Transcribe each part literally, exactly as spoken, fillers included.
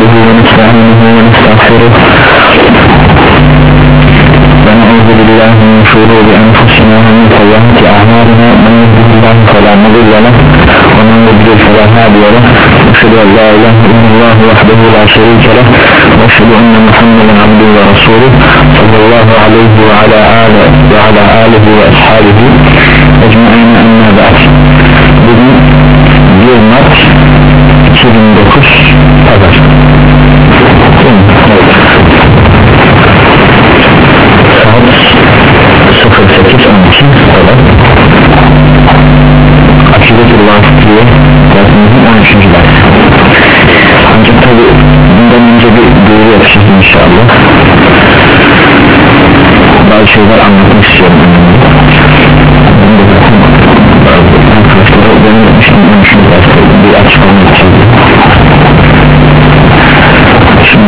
نحمده ونستعينه ونستغفره ونعوذ بالله من شرور أنفسنا ومن سيئات أعمالنا من يهده الله فلا مضل له ومن يضلل فلا هادي له أشهد أن لا إله إلا الله وحده لا شريك له وأشهد أن محمدا عبده ورسوله صلى الله عليه وعلى آله وعلى آله وأصحابه أجمعين أما بعد. Bugün bir Mart iki bin dokuz Pazar. Saat sıfır sekiz on iki kadar Akide-i Vasıtiye dersimizin on üçüncü dersi. Ancak tabi bundan önce bir duyuru yapacağız inşallah. Bazı şeyler anlatmak istiyorum. Arkadaşlar benim yapmışım on üçüncü dersi bir açıklama yapacağız. Şimdi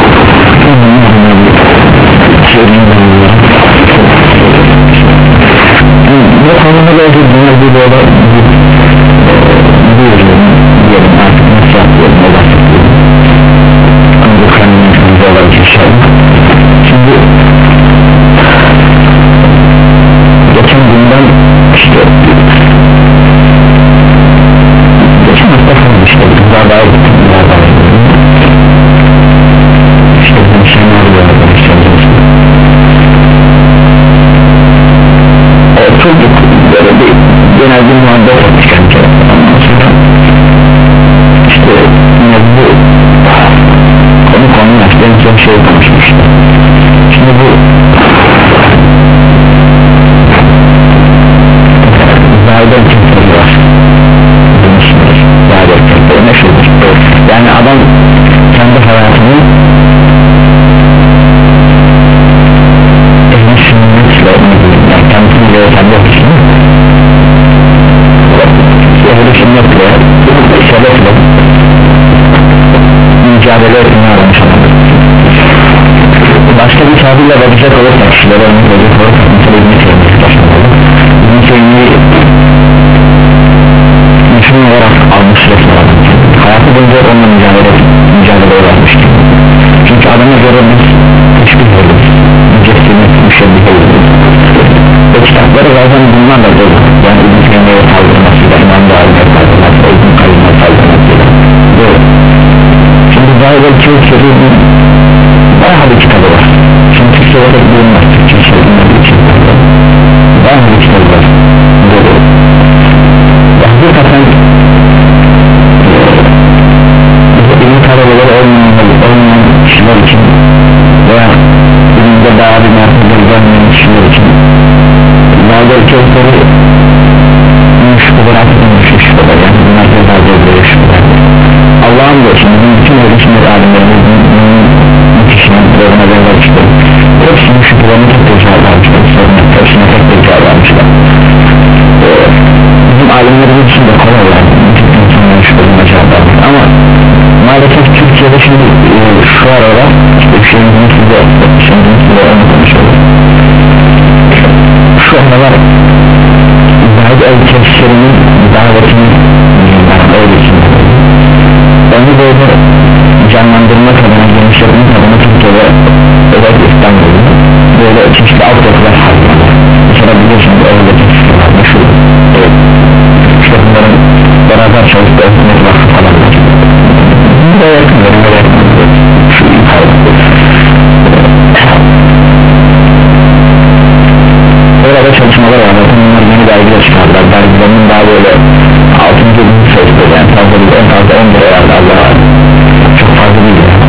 bu konuda da dünya bir yola bir diyelim artık nasıl yapıyorum o bahsediyorum ama bu kendimizde olacak inşallah. Şimdi geçen günden işte geçen hafta falan işte daha daha daha daha işte bir şey ne oluyor arkadaşlar oturduk böyle bir genel bir muhabbet ettik önce ondan sonra işte yine bu konu konu açtı en son şey konuşmuştu. Şimdi bu zahiden kimseleri var demişler zahiden kimseleri ne şeydir yani adam kendi hayatını ehli sünnetle yani kendisini göre kendi hırsını ehli sünnetle şerefle mücadele etmeye aramış adamdır. Başka bir tabirle bakacak olursak kişilere örnek verecek olursak mesela İbn-i Teymi'yi başlamalı. İbn-i Teymi'yi Müslüman olarak almış resmen hayatı boyunca onunla mücadele mücadele vermiştir. Çünkü adama göre biz hiçbir oluruz mücessime müşebbih oluruz ve kitapları zaten bunlarla dolu yani İbn-i Teymi'ye kaldırmasıyla İmam Dağı'ya kaldırmasıyla İbn-i Kayyum'a kaldırmasıyla böyle. Şimdi zahide çok sözü bayağı bir kitabı var şimdi Türkçe olarak bulunmaz Türkçe söylenmediği için bayağı bir kitabı var böyle ve hakikaten İbn-i talebeleri olmayan kişiler için veya bilimde daha bir merkezde gelmeyen kişiler için zahide çok sözü şüpheler artık olmuştu şüpheler yani bunlar da daha böyle şüpheler Allah'ın da şimdi bütün öğretmenler alimlerimizin müthişinin zoruna benzer işte hepsinin şüphelerini tek tek cevap almışlar hepsine tek tek cevap almışlar ee, bizim alimlerimiz için de kolay yani bütün insanların şüphelerine cevap almış ama maalesef Türkiye'de şimdi e, şu arada işte bir şeyimizin size şeyimizin size onu konuşuyoruz şu aralar Zahid el-Kevser'in davetini öyle için onu böyle canlandırmak adına genişletmek adına Türkiye'de özellikle İstanbul'da böyle çeşitli altyapılar harcıyorlar mesela biliyorsunuz oradaki sıkılar meşhur evet. İşte bunların beraber çalıştığı hükümet vakfı falan var bu da yakın verime yakın şu yukarıda orada çalışmalar var zaten bunlar yeni dergiler çıkardılar dergilerinin daha böyle altıncı yılını sayısı yani fazla değil en fazla on bir herhalde Allah'a çok fazla değil yani.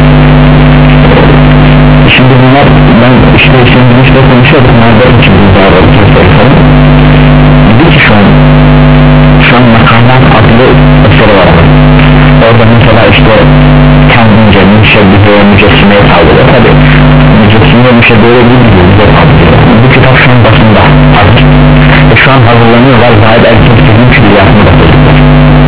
Şimdi bunlar ben işte şimdi işte konuşuyorduk nerede için bunlar var dedi ki şu an şu an makamlar adlı eseri var orada mesela işte kendince müşebbiheye mücessimeye kaldırıyor tabi mücessimeye müşebbiheye değil bize kaldırıyor bu kitap şu an basında hazır ve şu an hazırlanıyorlar Zahid el-Kevser'in külliyatını basacaklar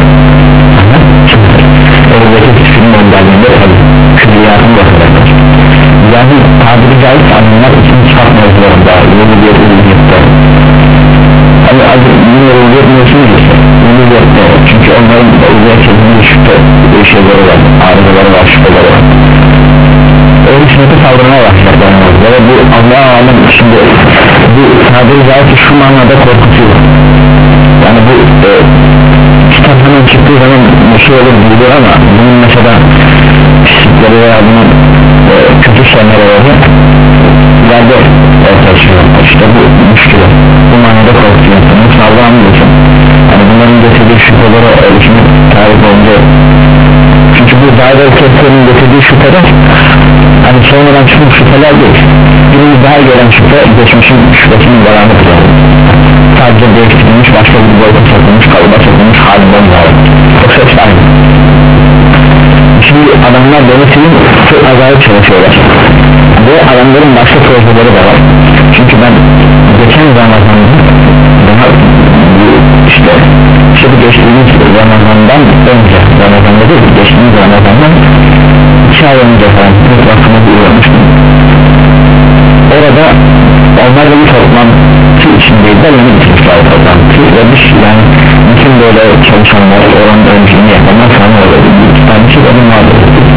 oradaki film önderliğinde tabi külliyatını basacaklar yani tabiri caizse adımlar için çıkart mevzularında yeni bir ürünlükte hani azı yine ürünlük mevzunu ise delil yok, çünkü onların uzaya çekilmiş şüphe şeyleri var, arızaları var, şüpheleri var. Öyle sünnete saldırmaya başlayacaklar ve bu Allah'a alem içinde bu tabiri caizse şu manada korkutuyor. Yani bu e, kitap hemen çıktığı zaman meşhur olur biliyor ama bunun mesela pislikleri veya bunun e, kötü sonları olur ileride ortaya çıkıyor. İşte bu müşkül, bu manada korkutuyor. Mesela Allah'ın biliyorsun, yani bunların getirdiği şüpheleri oluşunu tarif olunca, çünkü bu daire keslerin getirdiği şüpheler hani sonradan çıkmış şüpheler değil, birimiz daha gelen şüphe geçmişin şüphesinin devamı kılıyor. Sadece değiştirilmiş, başka bir boyuta sokulmuş, kalıba sokulmuş halinden var. Yoksa hepsi aynı. Şimdi adamlar devletinin çok acayip çalışıyorlar ve adamların başka projeleri de var. Çünkü ben geçen Ramazan'da daha işte işte bu geçtiğimiz Ramazan'dan önce, Ramazan'da değil, geçtiğimiz Ramazan'dan iki ay önce falan bir vakfına uğramıştım. Orada onlar da bir toplantı içindeydiler, yeni bitirmişler toplantı ve bir yani bütün böyle çalışanlar, oranın öncülüğünü yapanlar falan orada bir iki tane şey benim vardı.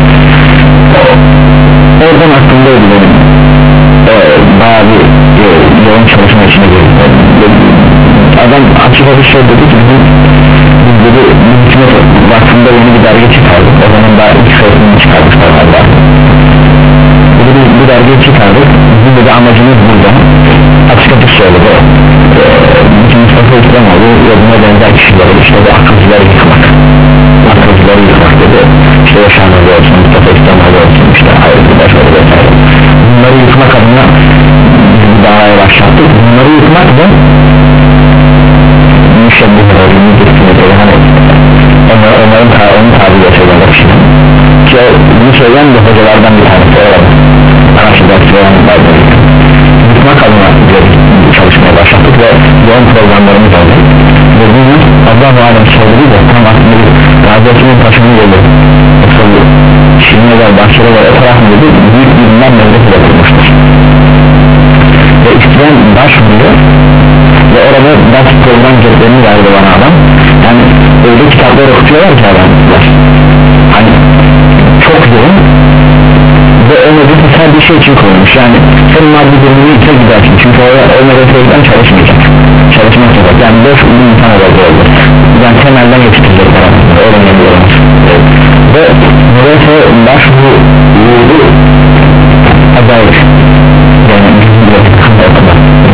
Oradan aklımdaydı benim ee, bayağı bir e, yoğun çalışma içine girdi. Adam açık bir şey dedi ki biz dedi hükümet vakfında yeni bir dergi çıkardık, o zaman daha ilk sayısını çıkarmışlar galiba. Biz bu dergiyi çıkardık, bizim de amacımız burada açık açık söyledi ee, bütün Mustafa İslamoğlu ve buna benzer kişileri işte de akılcıları yıkmak akılcıları yıkmak dedi, işte yaşanmalı olsun, Mustafa İslamoğlu olsun, işte ayrıca şöyle vesaire, bunları yıkmak adına biz bu davaya başlattık. Bunları yıkmak da müşebbih rolünü getirmedi, hani onlar, onların ta, onu tabi yaşayanlar işte ki bunu söyleyen de hocalardan bir tanesi olarak araştırmak söyleyen vardı. Yıkmak adına bir çalışmaya başlattık ve yoğun programlarımız oldu ve bunu Allah-u Alem söyledi de tam aslında bir Gazi'nin taşını geliyor Şirinler, Bahçeler, Etraf dedi, büyük bir ünlem mevcut yapılmıştır ve isteyen başvuruyor ve orada ders program ceplerini verdi bana adam. Yani öyle kitaplar okutuyorlar ki adamlar hani çok yoğun ve o medresel bir şey için koymuş, yani sen maddi durumunu ise gidersin çünkü orada o medreseyden çalışmayacak çalışmak yok, yani boş bir insan orada olur, yani temelden yetiştirecekler aslında, öyle geliyorlar ve medreseye başvuru acayip yani okuma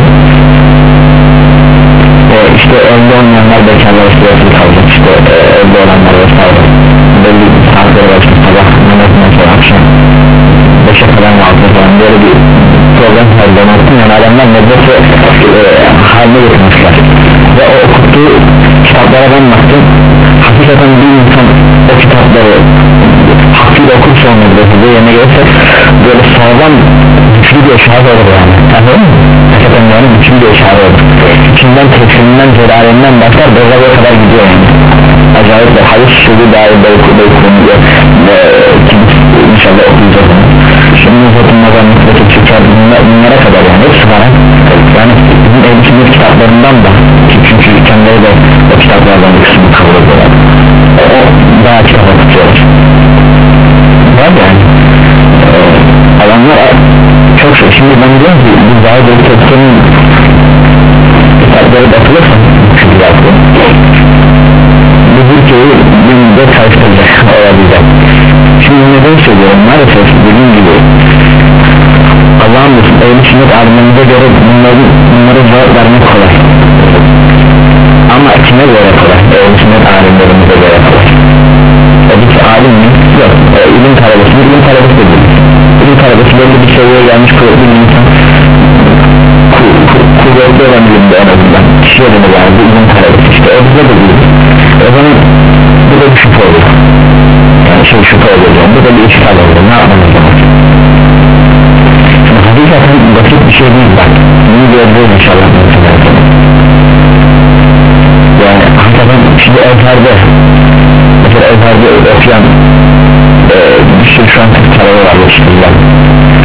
işte evde olmayanlar bekarlar sırasını kalacak, işte e, evde olanlar vesaire belli bir saatleri var, işte sabah namazından sonra akşam beşe kadar mı altıya falan böyle bir program halden olsun, yani adamlar medrese e, haline getirmişler ve o okuttuğu kitaplara ben baktım, hakikaten bir insan o kitapları hakkıyla okursa o medresede yerine gelirse böyle sağlam güçlü bir eşare olur yani, anladın mı? Hakikaten yani güçlü bir eşare olur, içinden tefsirinden, celalinden başlar Berzab'a kadar gidiyor yani, acayip bir hadis sözü dair belki konuyor ki inşallah okuyacağız onu. Şimdi zaten nazarlıkla çıkar bunlara kadar yani hepsi var yani bizim ehl-i sünnet kitaplarından da, çünkü kendileri de o kitaplardan bir kısmı kabul ediyorlar, o daha çok okutuyorlar var yani ee, adamlar çok şey. Şimdi ben diyorum ki bu daha da tepkinin kitapları bakılırsa çünkü yaptı bu ülkeyi bir müddet karıştıracak olabilecek. Şimdi neden söylüyorum, maalesef dediğim gibi Allah'ın ehl-i sünnet alimlerimize göre bunların, bunlara cevap vermek kolay ama kime göre kolay? Ehl-i sünnet alimlerimize göre kolay. O bir alim mi? Yok. E, ilim talebesi mi? İlim talebesi değil. İlim talebesi belli bir seviyeye gelmiş kuvvetli bir insan, kuvvetli olan ilimde en azından kişiye de yani bu ilim talebesi işte o bize de değil. O zaman bu da bir şüphe oluyor, yani şey şüphe oluyor, bu da bir işgal oluyor, ne yapmamız lazım? Şimdi hakikaten basit bir şey değil, bak bunu göreceğiz inşallah yani hakikaten şimdi Ezher'de mesela Ezher'de okuyan e, bir sürü şu an Türk talebi var yetiştirilen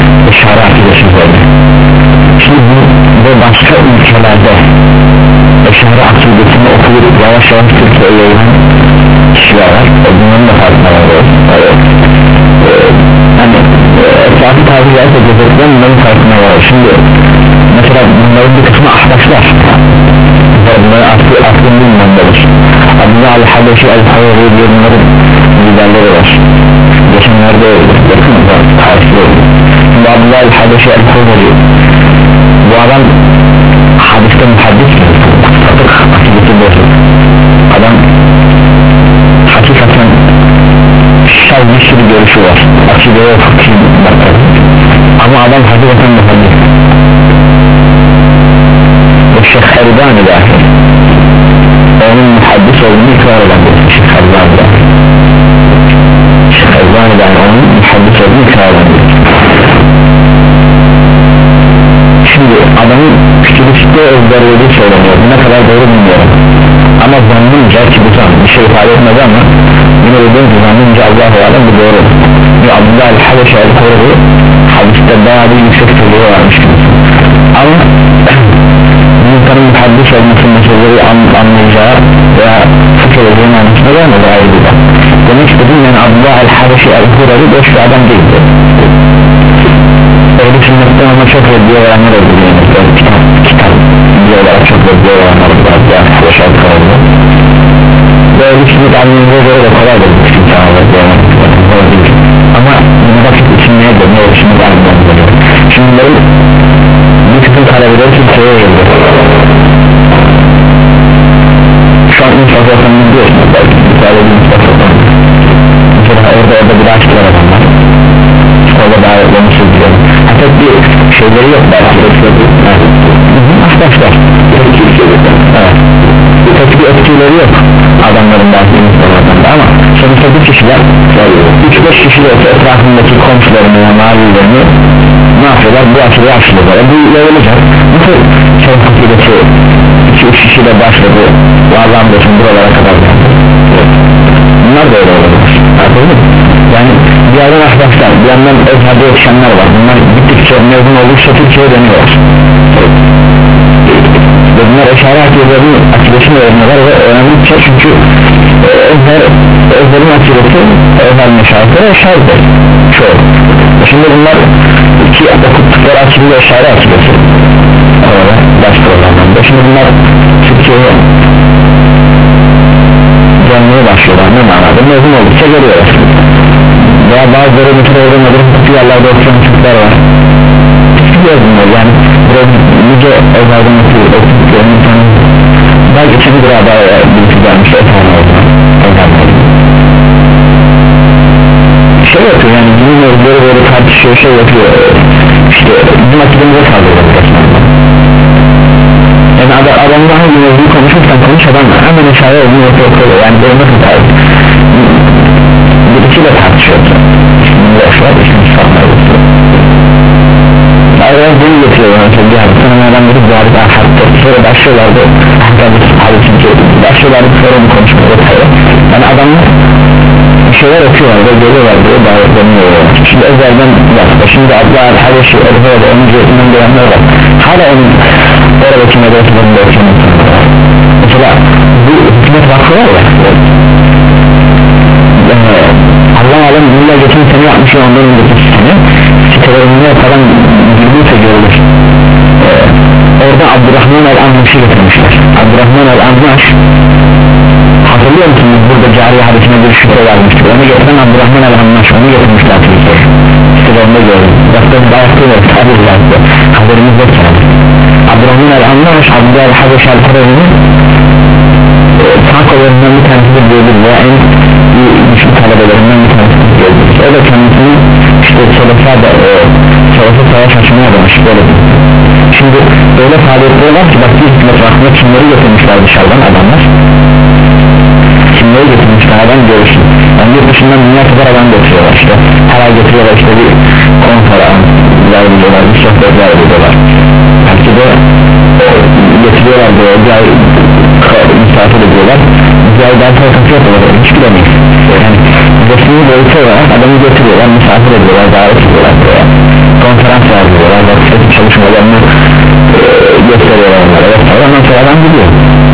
şara akidesi böyle. Şimdi bu ve başka ülkelerde Eşari akidesini okuyup yavaş yavaş Türkiye'ye yayılan kişiler var. Bunların da farkına var. Hani etrafı tabi yerse cezerden bunların farkına var. Şimdi mesela bunların bir kısmı ahbaşlar, bunların aslı aslında bilmemdedir. Abdullah al-Habeşi el-Havri diye bunların liderleri var. Geçenlerde yakın tarihli oldu. Şimdi Abdullah al-Habeşi el-Havri, bu adam hadiste muhaddis mi? Fıkıh akidesi bozuk. Adam hakikaten şal bir sürü görüşü var. Akideye fıkhı bakar. Ama adam hakikaten muhaddis. O Şeyh Erbani dahi onun muhaddis olduğunu ikrar eden bir Şeyh Erbani dahi. Şeyh Erbani dahi onun muhaddis olduğunu ikrar eden bir. Şimdi adamın küçülükte ezberlediği söyleniyor. Ne kadar doğru bilmiyorum. Ama zannımca ki bu zan bir şey ifade etmedi ama yine dediğim ki zannımca Allah'u alem bu doğru. Bir Abdullah el-Habeşi el-Havri hadiste bayağı bir yüksek seviyeye varmış. Ama bir insanın muhaddis olması meseleleri anlayacağı veya fıkıhlediği manasına gelmedi ayrı bir bak. Demek istediğim yani Abdullah el-Habeşi el-Havri boş bir adam değildi. Öyle sünnetten ama çok reddiye olanlar oldu yani. Kitap, kitap diye olarak çok reddiye olanlar oldu. Yani Habeşi el-Havri böyle sünnet anlamına göre de kolay da bir kimse anladı yani. Ama bunu vakit için neye de ne olur sünnet anlamına göre. Şimdi bunların bir kısım talebeleri Türkiye'ye geldi. Şu an Mustafa Efendi'ni biliyorsunuz belki bir talebi Mustafa Efendi. Mesela orada orada bir açtılar adamlar. Orada davetlerini sürdürüyor. Hatta bir şeyleri yok belki. Arkadaşlar tek bir etkileri yok adamların belki Mustafa'dan ama sonuçta bu kişiler üç beş kişi de etrafındaki komşularını ve mahallilerini ne yapıyorlar? Bu açıları açılıyorlar. Bu yayılacak. Nasıl çok hakikati iki üç kişiyle başladı bu Allah'ın başını buralara kadar geldi. Bunlar da öyle olabilir. Yani bir yandan arkadaşlar, bir yandan özherde yetişenler var. Bunlar gittikçe mezun oldukça Türkiye'ye dönüyorlar. Ve bunlar eşari akidelerinin akidesini öğreniyorlar ve öğrendikçe çünkü özher, özherin akidesi özher meşahitleri eşaridir çoğu. Şimdi bunlar iki okuttukları akide eşari akidesi orada ders programlarında. Şimdi bunlar Türkiye'ye gelmeye başlıyorlar ne manada mezun oldukça geliyorlar veya bazıları bütün öğrenmeleri kutu yerlerde okuyan çocuklar var biliyoruz bunlar yani burada nice evlerden okudukları insanın daha geçen bir arada birisi gelmiş efendim oldu şey yapıyor yani bizim özleri böyle tartışıyor şey yapıyor işte bizim akidemize kaldırıyor yani adam, adamla hangi mevzuyu konuşursan konuş adam hemen aşağıya olmuyor okuyor yani böyle nasıl tartışıyor birisiyle tartışıyor isminde aşağı ismini satmaya götürüyor ayrıca bunu getiriyor mesela bir hafta sonra adam dedi bu arada hatta sonra başlıyorlardı başlıyorlardı sonra bu konuşmaya vesaire yani adamlar bir şeyler okuyorlar ve geliyorlar diye davetleniyorlar şimdi özelden başka şimdi Abdullah el-Habeşi el-Havri onun cihetinden gelenler var hala onun oradaki medreselerini de okuyan mesela bu hükümet vakfı var ya Allah alem bununla geçen sene yapmış ondan önceki sene sitelerinde falan girdiğinse görülür ee, orada Abdurrahman el-Anmaş'ı getirmişler Abdurrahman el-Anmaş hatırlıyor musunuz burada cariye hadisine bir şüphe vermiştir onu getiren Abdurrahman el-Anmaş onu getirmişler Türkiye'ye sitelerinde gördüm baktığım bayağı tabirler haberimiz yok yani Abdurrahman el-Anmaş Abdullah el-Habeşi el-Havri'nin sağ kollarından bir tanesidir diyebilir veya en güçlü talebelerinden bir tanesidir diyebilir o da kendisini işte Selefa da Selefa savaş açmaya adamış böyle şimdi öyle faaliyetleri var ki bak bir hükümet vakfına kimleri getirmişler dışarıdan adamlar kimleri getirmişler adam görürsün yani bir dışından dünya kadar adam getiriyorlar işte her ay getiriyorlar işte bir konferans veriyorlar bir sohbetler veriyorlar belki de getiriyorlar böyle bir ay misafir ediyorlar bir ay daha sonra kapı yapıyorlar hiç bilemeyiz yani resmi boyutu olarak adamı getiriyorlar misafir ediyorlar davet ediyorlar buraya konferans veriyorlar vakıfdaki çalışmalarını e, gösteriyorlar onlara vesaire ondan sonra adam gidiyor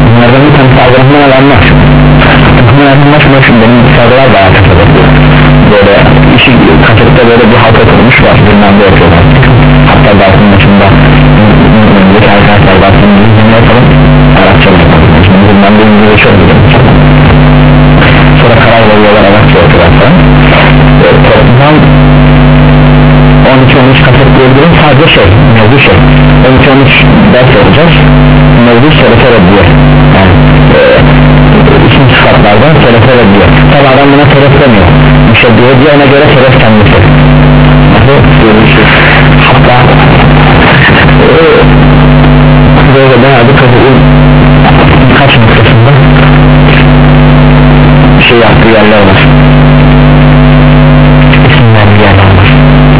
şuna şu benim bilgisayarlar bayağı kasada böyle işi kasette böyle bir halka kurmuş var bilmem de yapıyorlar hatta dersin başında önceki arkadaşlar dersin İngilizce yapalım Arapça yapalım şimdi bilmem de İngilizce çok güzel sonra karar veriyorlar Arapça yapıyorlar falan toplam on iki on üç kaset diyebilirim sadece şey mevzu şey on iki on üç ders yapacağız mevzu selefe reddiye yani e, isim sıfatlardan selefe reddiye tabi adam buna selef demiyor müşebbihe diye ona göre selef kendisi hatta e, böyle bayağı bir kabulün birkaç noktasında bir şey yaptığı yerler var isimler bir yerler var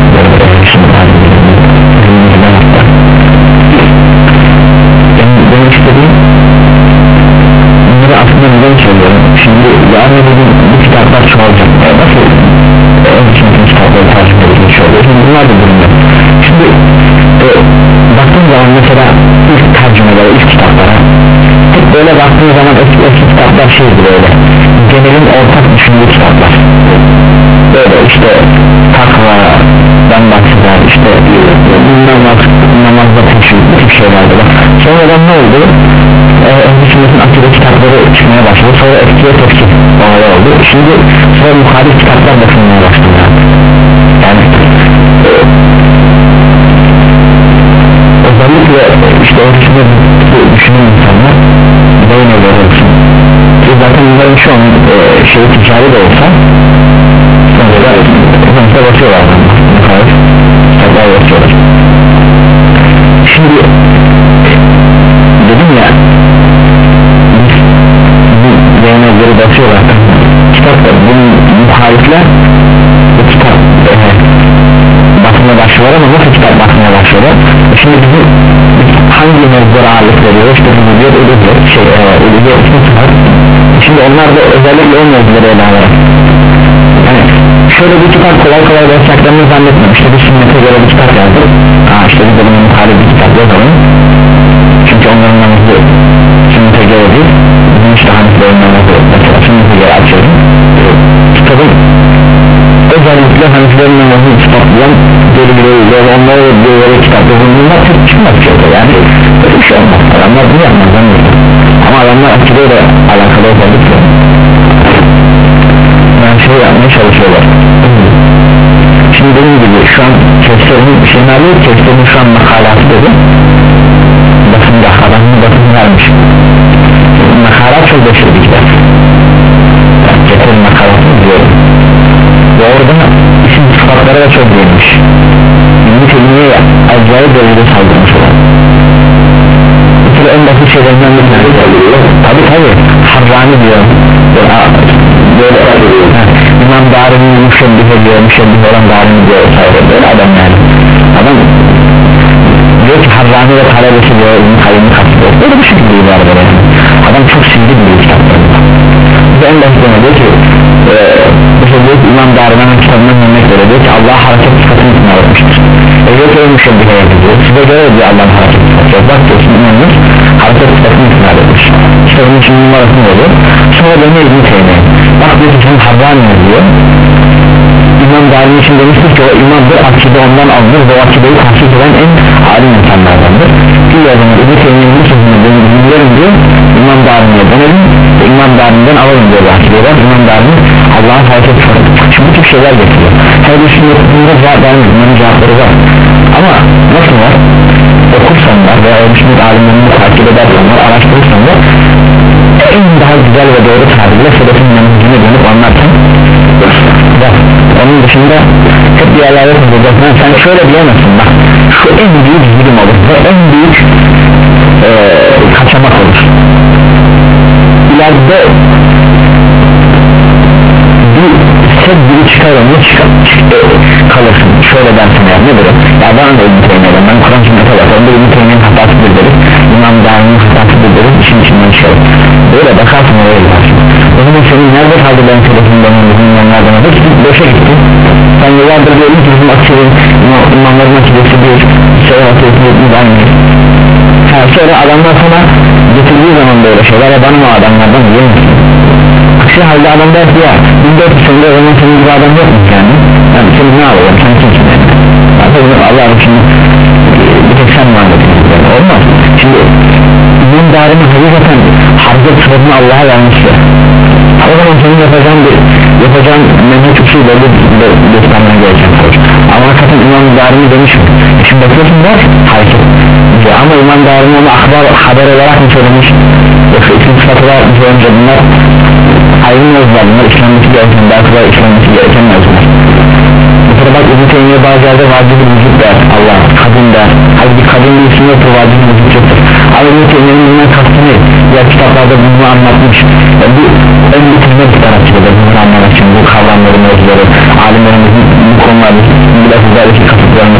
benim istediğim bunları aslında neden söylüyorum şimdi yarın bugün bu kitaplar çoğalacak nasıl en çünkü kitapları takip edilmiş oluyor şimdi bunlar da durumda şimdi e, baktığım zaman mesela ilk tercümelere ilk kitaplara hep böyle baktığım zaman eski, eski kitaplar şeydi böyle genelin ortak düşündüğü kitaplar böyle işte takvadan bahseder işte namaz, namazda teşvik bu tip şeylerdi sonradan ne oldu Ehl-i Sünnet'in akide kitapları çıkmaya başladı sonra eskiye tefsir olayı oldu şimdi sonra muhalif kitaplar bakılmaya başladı yani e, özellikle işte Ehl-i Sünnet düşünen insanlar beyin evleri olsun zaten bunların şu an e, şey ticari de olsa sonuçta sonuçta basıyorlar muhalif kitaplar basıyorlar şimdi dedim ya bu beynevleri basıyorlar kitaplar bunun muhalifler bu kitap e, basmaya başlıyorlar ama nasıl kitap basmaya başlıyorlar şimdi bizim hangi mevzulara ağırlık veriyor işte bu diyor ölüyor şey e, ölüyor şimdi onlar da özellikle o mevzuları ele alarak yani şöyle bir kitap kolay kolay basacaklarını zannetmiyorum işte bir sünnete göre bir kitap yazdık aa işte bir de bunun muhalif bir kitap yazalım çünkü onların namazı sünnete göre değil bizim işte haniflerin namazı mesela sünnete göre açıyorum kitabın özellikle haniflerin namazını ispatlayan delilleriyle onlara bir yere kitap yazılımlar tek çıkmaz yani böyle bir şey olmaz adamlar bunu yapmaz ama adamlar akideyle alakalı özellikle yani şey yapmaya çalışıyorlar şimdi dediğim gibi şu an Kevser'in şeyini alıyor Kevser'in şu an makalatı dedi basında adamın basını vermiş makalat çok başarılı kitap yani Kevser'in makalatını diyorum ve orada isim sıfatlara da çok değinmiş İbn-i Teymiye'ye acayip derecede saldırmış olan mesela en basit şeylerden bir tanesi tabi tabi Harrani diyor böyle İmam Darimi'nin müşebbih ediyor müşebbih olan Darimi diyor böyle adam yani adam diyor ki Harrani ve talebesi diyor İbn-i Kayyum'u kastediyor böyle bir şekilde ibarede yani adam çok sildi bir kitaplarında ve en basitine diyor ki mesela diyor ki İmam Darimi'nin kitabından örnek veriyor diyor ki Allah hareket sıfatını ismini etmiştir e diyor ki o müşebbiheye gidiyor size göre diyor Allah'ın hareket sıfatı bak diyorsun inanmış hareket sıfatını ismini etmiş işte onun için numarasını oluyor sonra dönüyor İbn-i Teymiye bak diyor ki sen Harrani diyor İmam Darimi için demiştir ki o imamdır akide ondan alınır ve o akideyi tahsis eden en alim insanlardandır ki o zaman İbn-i Teymiye'nin sözünü dinleyelim diyor İmam Darimi'ye dönelim ve İmam Darimi'den alalım diyor bu akideyi var İmam Darimi Allah'ın hareket sıfatı şimdi bu tip şeyler getiriyor her bir şimdi bunlara cevap vermiyor bunların cevapları var ama nasıl var okursanlar veya ölmüşmüş alimlerini takip edersenler araştırırsanlar en daha güzel ve doğru tabirle sebebin menücüne dönüp anlarken var onun dışında hep bir yerlerde tutacaksan sen şöyle diyemezsin bak şu en büyük zulüm olur ve en büyük ee, kaçamak olur ileride bir set biri çıkar onu çıkar e, kalırsın şöyle dersin ya ne böyle ya bana da İbn-i Teymiye'den ben Kur'an sünnete bakarım da İbn-i Teymiye'nin hatasıdır derim İmam Darimi'nin hatasıdır derim işin içinden çıkarım böyle bakarsın oraya gidersin o zaman senin nerede kaldı ben sebebimden bizim yanlardan hepsi boşa gitti sen yıllardır diyelim ki bizim akçelerin imamların akçesi bir şey akçesi bir aynı sonra adamlar sana getirdiği zaman böyle şeyler ya bana o adamlardan diyemezsin aksi halde adam der ki ya bin dört yüz senede o zaman senin gibi adam yok mu yani yani sen ne alalım sen kimsin yani Allah için bir tek sen mi anlatıyorsun yani olmaz şimdi bunun darını hakikaten harcı sıfatını Allah'a vermiştir o zaman senin yapacağın bir yapacağın menhec usul böyle göstermeye gelecek ama hakikaten İmam-ı Darimi demiş mi? E şimdi bakıyorsun da hareket ama İmam Darimi onu haber, haber olarak mı söylemiş yoksa ikinci sıfatlar mı önce bunlar ayrı mevzular bunlar İslam'daki gereken belki de İslam'daki gereken mevzular mesela bak İbn-i Teymiye bazı yerde vacib-i vücut der Allah kadın der halbuki kadın bir isim yoktur vacib-i vücut yoktur ama İbn-i Teymiye'nin bundan kastı ne? Diğer kitaplarda bunu anlatmış yani bu en bitirme bir tarafçıdır bunu anlamak için bu kavramları mevzuları alimlerimizin bu konularda bu lafızlardaki kasıtlarını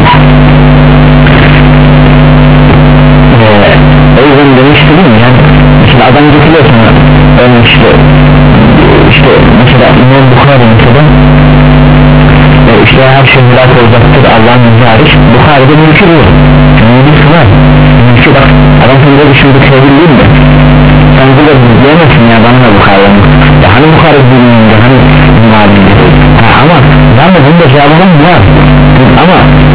ee, o yüzden demiştim yani mesela adam getiriyor sana örnek işte işte mesela İmam Bukhari mesela e, işte her şey helak olacaktır Allah'ın izni hariç Bukhari'de mülkü diyor mülkü var mülkü bak adam sana düşündük sevgiliyim de sen burada diyemezsin ya bana da Bukhari'den ya hani Bukhari bilmiyorum ya hani maliydi ama ben de bunda cevabım var ama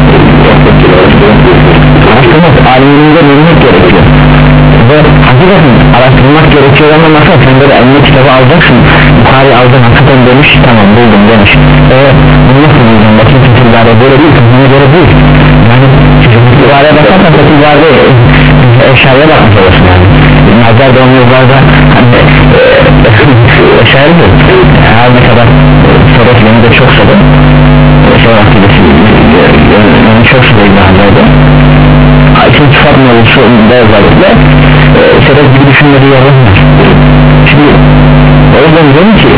araştırmak aliminde bilmek gerekiyor ve hakikaten araştırmak gerekiyor ama nasıl sen böyle eline kitabı alacaksın Bukhari aldın hakikaten demiş tamam buldum demiş eee bunu nasıl buldun bakayım Fethullah böyle değil buna göre değil yani Fethullah'a bakarsan Fethullah'a eşyaya bakmış olursun yani Nazar da onun yıllarda hani eşyaydı her ne kadar Seref yeni de çok sadı şey vakti yani çok sadı İbrahim'de İkinci sıfat mevzusu da özellikle e, sebep gibi düşünmeleri yalanlar şimdi o yüzden diyorum ki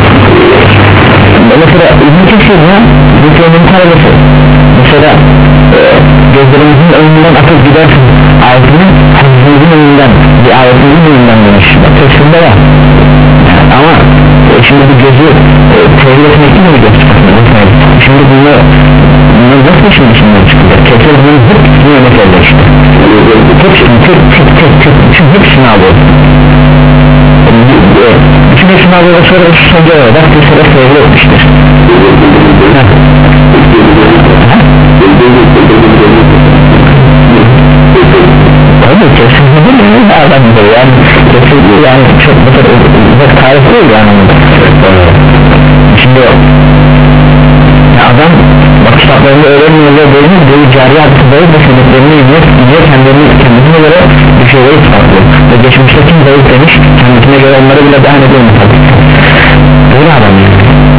mesela İbn-i Kesir ya Müslümanın talebesi mesela e, gözlerimizin önünden atıp gidersin ayetini hadisinin önünden bir ayetimizin önünden demiş tefsirde var yani, ama e, şimdi bu gözü e, tevhid etmek değil mi gözü şimdi bunlar bunlar nasıl şimdi şimdi çıkacak kesir bunun hepsini örnek elde işte hepsini tek tek tek tek bütün hepsini alıyor bütün hepsini alıyor ve sonra şu sonca olarak bir sebep tevhid etmiştir tabii kesinlikle değil mi adamdır yani kesinlikle yani çok bu kadar tarif değil yani şimdi ya adam bak kitaplarında öğrenmiyor ve böyle böyle cari hadisleri ve sebeplerini izleyip izleyip kendilerini kendisine göre bir şeyleri tutarlıyor ve geçmişte kim zayıf demiş kendisine göre onları bile beğen ediyor mesela böyle adam yani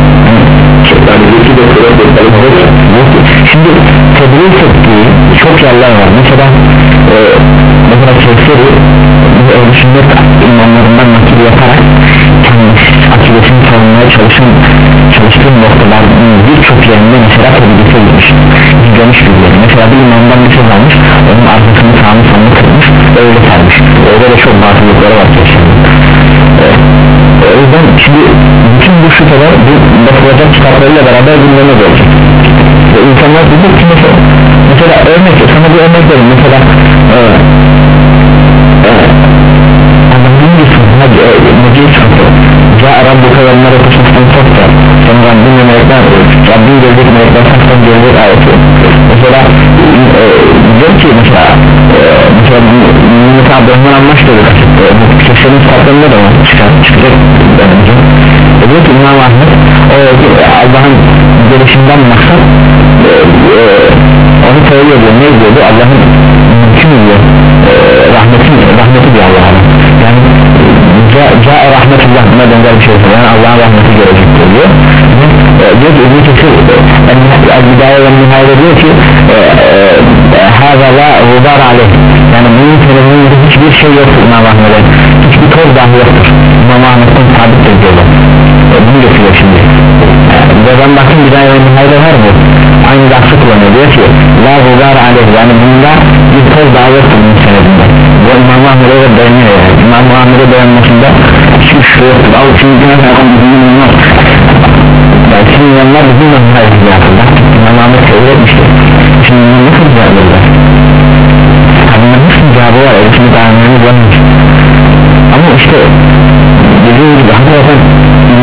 şimdi tedris ettiği çok yerler var mesela e, mesela Kevser'i bu ehl-i sünnet imamlarından nakil yaparak kendisi akidesini savunmaya çalışan çalıştığım noktalardan birçok yerinde mesela tedris edilmiş izlemiş birileri mesela bir imamdan bir söz almış onun arkasını sağını sağını kırmış öyle sarmış öyle de çok batılıkları var kesinlikle e, o yüzden şimdi bütün bu şüpheler bu bakılacak kitaplarıyla beraber gündeme gelecek ve insanlar diyecek ki mesela, mesela örnek sana bir örnek verin mesela e, e, Allah'ın bir sıfırına necil sıfır Câ Rabbuka ve Meleku Sıfır'ın softa sonra Rabbin ve Melekler Rabbin gelecek Melekler Sıfır'ın gelecek ayeti mesela e, diyor ki mesela e, mesela Mümkün Abdurrahman Anlaş dedi bu kesenin sıfatlarında da var çıkar çıkacak bence e, diyor ki İmam Ahmet o Allah'ın gelişinden maksat e, e, onu söylüyor diyor ne diyordu Allah'ın mümkün diyor e, rahmetin rahmeti diyor Allah'ın yani Câ rahmetullah buna benzer bir şey söylüyor yani Allah'ın rahmeti gelecek diyor e, diyor ki İbn-i Kesir El-Bidâye ve Nihâye diyor ki hâzâ lâ gubâr aleyh yani bunun teriminde hiçbir şey yoktur İmam Ahmet'e hiçbir toz dahi yoktur İmam Ahmet'ten sabittir diyorlar e, bunu getiriyor şimdi ve ben bakın Bidâye ve Nihâye var mı aynı lafı kullanıyor diyor ki lâ gubâr aleyh yani bunda bir toz dahi yoktur bunun senedinde bu İmam Ahmet'e de dayanıyor yani İmam Ahmet'e dayanmasında hiçbir şey yoktur al şimdi günah yapan bizim bunlar yani şimdi onlar bizim manhajımız yapıldı İmam Ahmet kabul etmiştir şimdi bunun nasıl cevabı var bunun nasıl cevabı var erisini dayanmamız var ama işte dediğim gibi hakikaten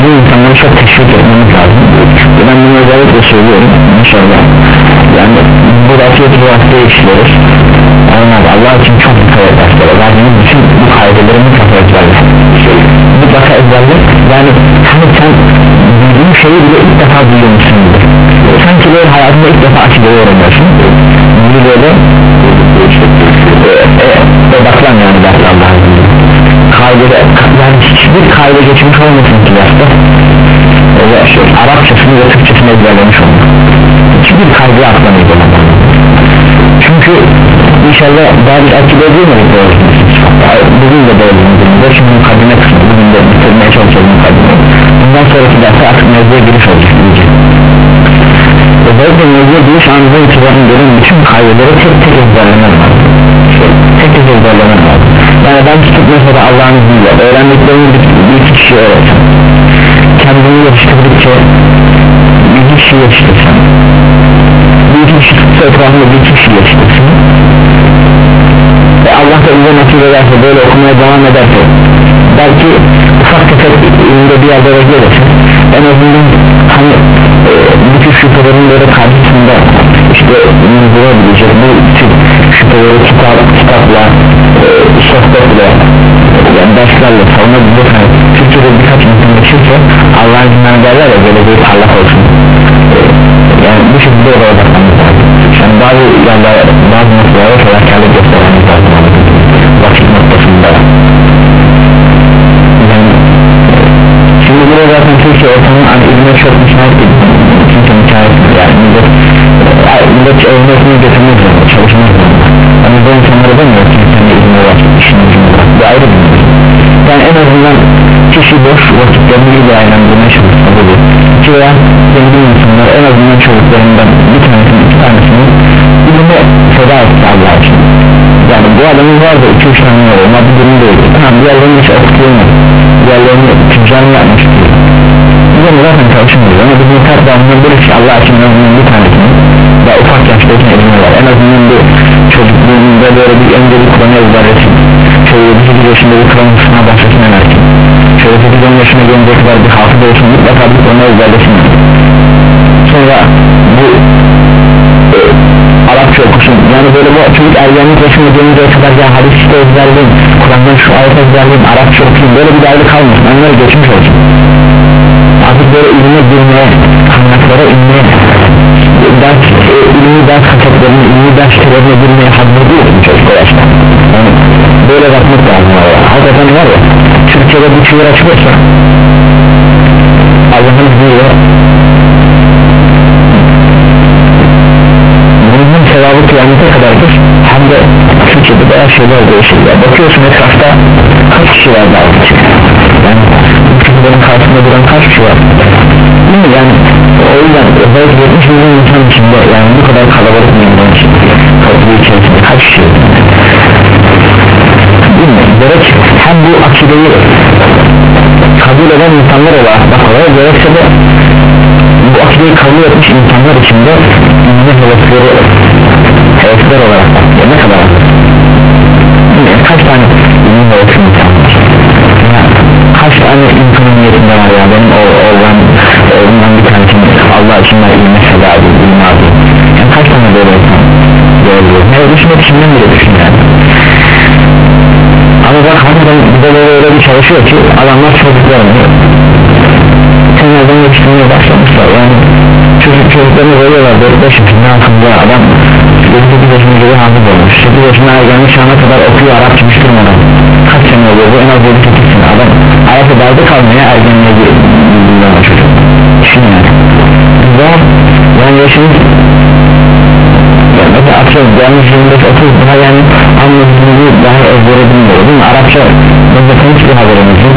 teşvik etmemiz lazım. Ben bunu özellikle söylüyorum inşallah. Yani bu vakit bu vaktiye işliyoruz. Olmaz, Allah için çok dikkat ederler. Verdiğimiz bütün bu kaydeleri mutlaka ezberler. Mutlaka ezberler. Yani hani sen bildiğin şeyi bile ilk defa duyuyormuşsundur. Sanki böyle hayatında ilk defa akideyi öğreniyorsun. Bunu böyle e, e, odaklan yani dersi Allah'a izniyle. Kaydede, yani hiçbir kayda geçmiş olmasın ki derste. Şey, Arapçasını ve Türkçesini ezberlemiş olmak. Hiçbir kaydı atlamayız ondan. Çünkü inşallah daha bir akide edilmedik doğrusunuz. Bugün de doğrusunuz. Şimdi mukaddime kısmı. Bugün de bitirmeye çalışacağız mukaddime. Bundan sonraki derse artık mevzuya giriş olacak iyice. Özellikle mevzuya giriş anında itibaren gelen bütün kaydeleri tek tek ezberlemem lazım. Tek tek ezberlemem lazım. Yani ben tutup mesela Allah'ın izniyle öğrendiklerimi bir, bir iki kişiye öğretsem, kendimi yetiştirdikçe bir iki kişi yetiştirsem, bir iki kişi tutsa etrafında bir iki kişi yetiştirsin ve Allah da bize nasip ederse böyle okumaya devam ederse belki ufak tefek ilimde bir yerde bekleyesin en azından hani e, bütün şüphelerin böyle karşısında işte bulabilecek bu tip şüpheleri kitap, kitapla e, sohbetle yani derslerle savunabilecek hani Türkçe'de birkaç insan geçirse Allah'ın izinden derler ya geleceği parlak olsun e, yani bu şekilde oraya bakmamız lazım yani bazı yerler bazı noktalara fedakarlık göstermemiz lazım vakit noktasında yani şimdi burada zaten Türkiye ortamı hani ilme çok müsait değil kimse müsait yani millet millet evine ekmeği getirmek zorunda çalışmak zorunda yani bu insanlara demiyor ki senin ilme var işin ilme var bu ayrı bir şey yani en azından kişi boş vakitlerini iyi değerlendirmeye çalışsa bu ki veya zengin insanlar en azından çocuklarından bir tanesini iki tanesini ilme feda etti Allah için yani bu adamın var da iki üç tane var ama bu durum değil tamam diğerlerini hiç okutulmuyor diğerlerini tüccarını yapmış diyor bizim zaten çalışmıyoruz ama bizim kalp bağımlıları böyle ki Allah için en azından bir tanesini daha ufak yaştayken elime var en azından bir çocukluğunda böyle bir önce bir Kur'an'ı ezberlesin şöyle sekiz yaşında bir Kur'an kursuna başlasın enersin şöyle sekiz on yaşına gelince kadar bir hafıza olsun mutlaka bir Kur'an'ı ezberlesin sonra bu e, Arapça okusun yani böyle bu çocuk ergenlik yaşına gelinceye kadar ya hadiste ezberleyin Kur'an'dan şu ayet ezberleyin Arapça okuyun böyle bir derdi kalmasın onları geçmiş olsun artık böyle ilme girmeye kaynaklara inmeye ders, e, ilmi ders kasetlerine ilmi ders kitaplarına girmeye hazır değil mi çocuklar yaşta yani böyle bakmak lazım hakikaten var ya Türkiye'de bu çığır açılırsa Allah'ın izniyle bunun sevabı kıyamete kadardır hem de Türkiye'de bayağı şeyler değişirler bakıyorsun etrafta kaç kişi var daha yani bu kişilerin karşısında duran kaç kişi var değil mi yani o yüzden özellikle yetmiş milyon insan içinde yani bu kadar kalabalık bir insan topluluğu içerisinde kaç kişi değil mi gerek hem bu akideyi kabul eden insanlar olarak bakıyorlar gerekse de bu akideyi kabul etmiş insanlar içinde ünlü hevesleri hevesler olarak bakıyor ne kadar yani kaç tane ünlü hevesli insan var yani kaç tane insanın niyetinde var ya benim o oğlan oğlumdan bir tanesini Allah için ben ilme feda edeyim ilme edeyim yani kaç tane böyle insan görüyor ne düşünmek içinden bile düşün yani ama bak hakikaten bize böyle öyle bir çalışıyor ki adamlar çocuklarını senlerden yetiştirmeye başlamışlar yani çocuk çocuklarını veriyorlar dört beş yaşında altında adam yedi sekiz yaşında gibi hazır olmuş sekiz yaşında ergenlik çağına kadar okuyor Arapça bitirmeden kaç sene oluyor bu en az yedi sekiz sene adam ayakta dalda kalmaya ergenliğe girdiğinden o çocuk düşün yani zor yani yaşını yani mesela atıyorum gelmiş yirmi beş otuz buna yani anladığını daha ezbere bilmiyor değil mi Arapça mesela hiçbir haberimizin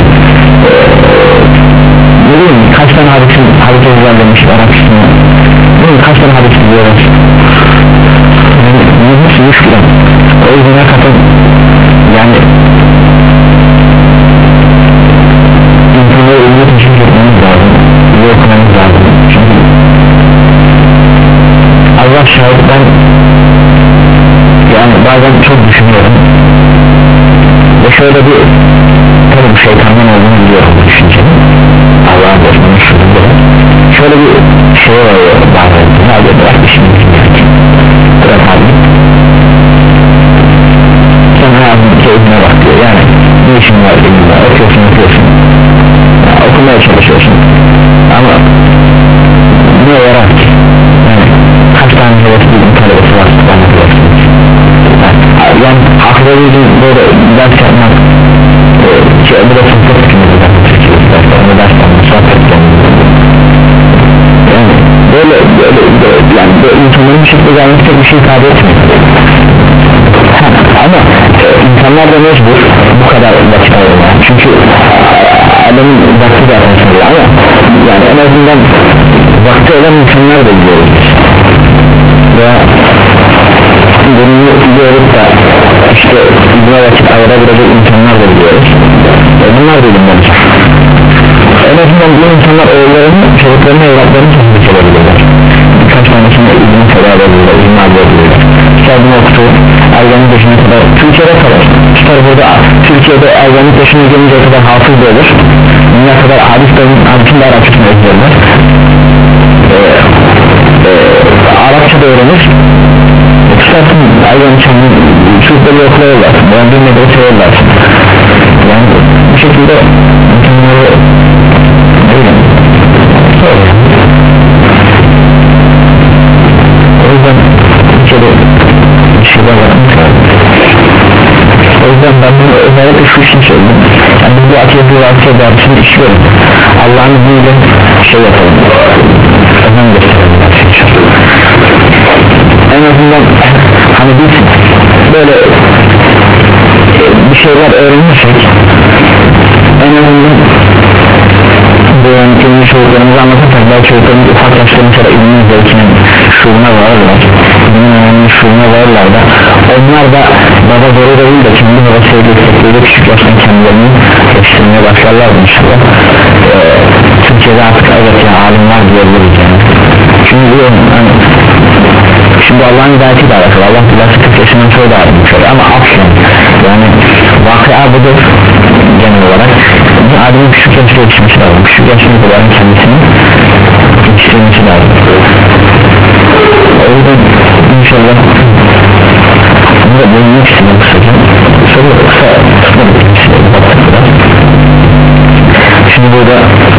ne bileyim kaç tane hadisin hadis ezberlemiş Arapçasını değil mi kaç tane hadis biliyoruz yani bunun hepsi müşkül o yüzden hakikaten yani insanları ümmet için etmemiz lazım iyi okumamız lazım çünkü Allah şahit ben yani bazen çok düşünüyorum ve şöyle bir tabi bu şeytandan olduğunu biliyorum bu düşüncenin Allah'a bozmanın şurada şöyle bir şey oluyor bazen abi bırak işini bırak abi sen hayatın keyfine bak diyor yani ne işin var elimde okuyorsun okuyorsun ya, okumaya çalışıyorsun ama ne yarar ki yani kaç tane hevesliydin talebesi var bana hevesliydin yani, yani haklı değilim böyle ders yapmak ki bu da sohbet etmiyordu onu ders yapmak sohbet etmiyordu yani böyle, böyle, böyle yani böyle insanların bir şekilde gelmesi bir şey ifade etmiyor ha, ama e, insanlar da mecbur bu kadar vakit ayırmaya çünkü adamın vakti de arasında ama yani en azından vakti olan insanlar da biliyoruz veya bunu iyi olup da işte buna vakit ayırabilecek insanlar da biliyoruz e, bunlar da bilinmelidir en azından bu insanlar oğullarını, çocuklarını, evlatlarını tasdik edebilirler birkaç tanesini ilgini kadar edebilirler, ilgini alabilirler kitabını okutup ergenlik yaşına kadar Türkiye'de kalır tutar burada Türkiye'de ergenlik yaşına gelince kadar hafız da olur dünya kadar hadislerin hadisin de Arapçasını öğrenirler ee, e, Arapça da öğrenir tutarsın ergenlik yaşına çocukları okula yollarsın yani bir medrese yollarsın yani bu şekilde insanları o yüzden içeri bir şeyler var o yüzden ben bunu özellikle şu için söyledim yani bu akıllı vakti dersini işliyorum Allah'ın izniyle şey yapalım önem gösterelim en azından hani biz böyle bir şeyler öğrenirsek en azından bu yöntemini çocuklarımıza anlatırsak belki çocuklarımız ufak yaşta mesela ilmin zevkinin şuuruna varırlar ilmin önemli şuuruna varırlar da onlar da baba zoru değil de kendi babasıyla istekleri küçük yaştan kendilerini yetiştirmeye başlarlar inşallah ee, Türkiye'de artık evet ya alim var diyebiliriz yani çünkü biliyorum hani şimdi Allah'ın hidayetiyle alakalı Allah bilhassa kırk yaşından sonra da alim şöyle ama aslen yani vakıa budur genel olarak bir alimin küçük yaşta yetişmesi lazım küçük yaşta kadar kendisini yetiştirmesi lazım o yüzden inşallah bunu da bulunmak istedim kısaca soru kısa kısa bir şey şimdi burada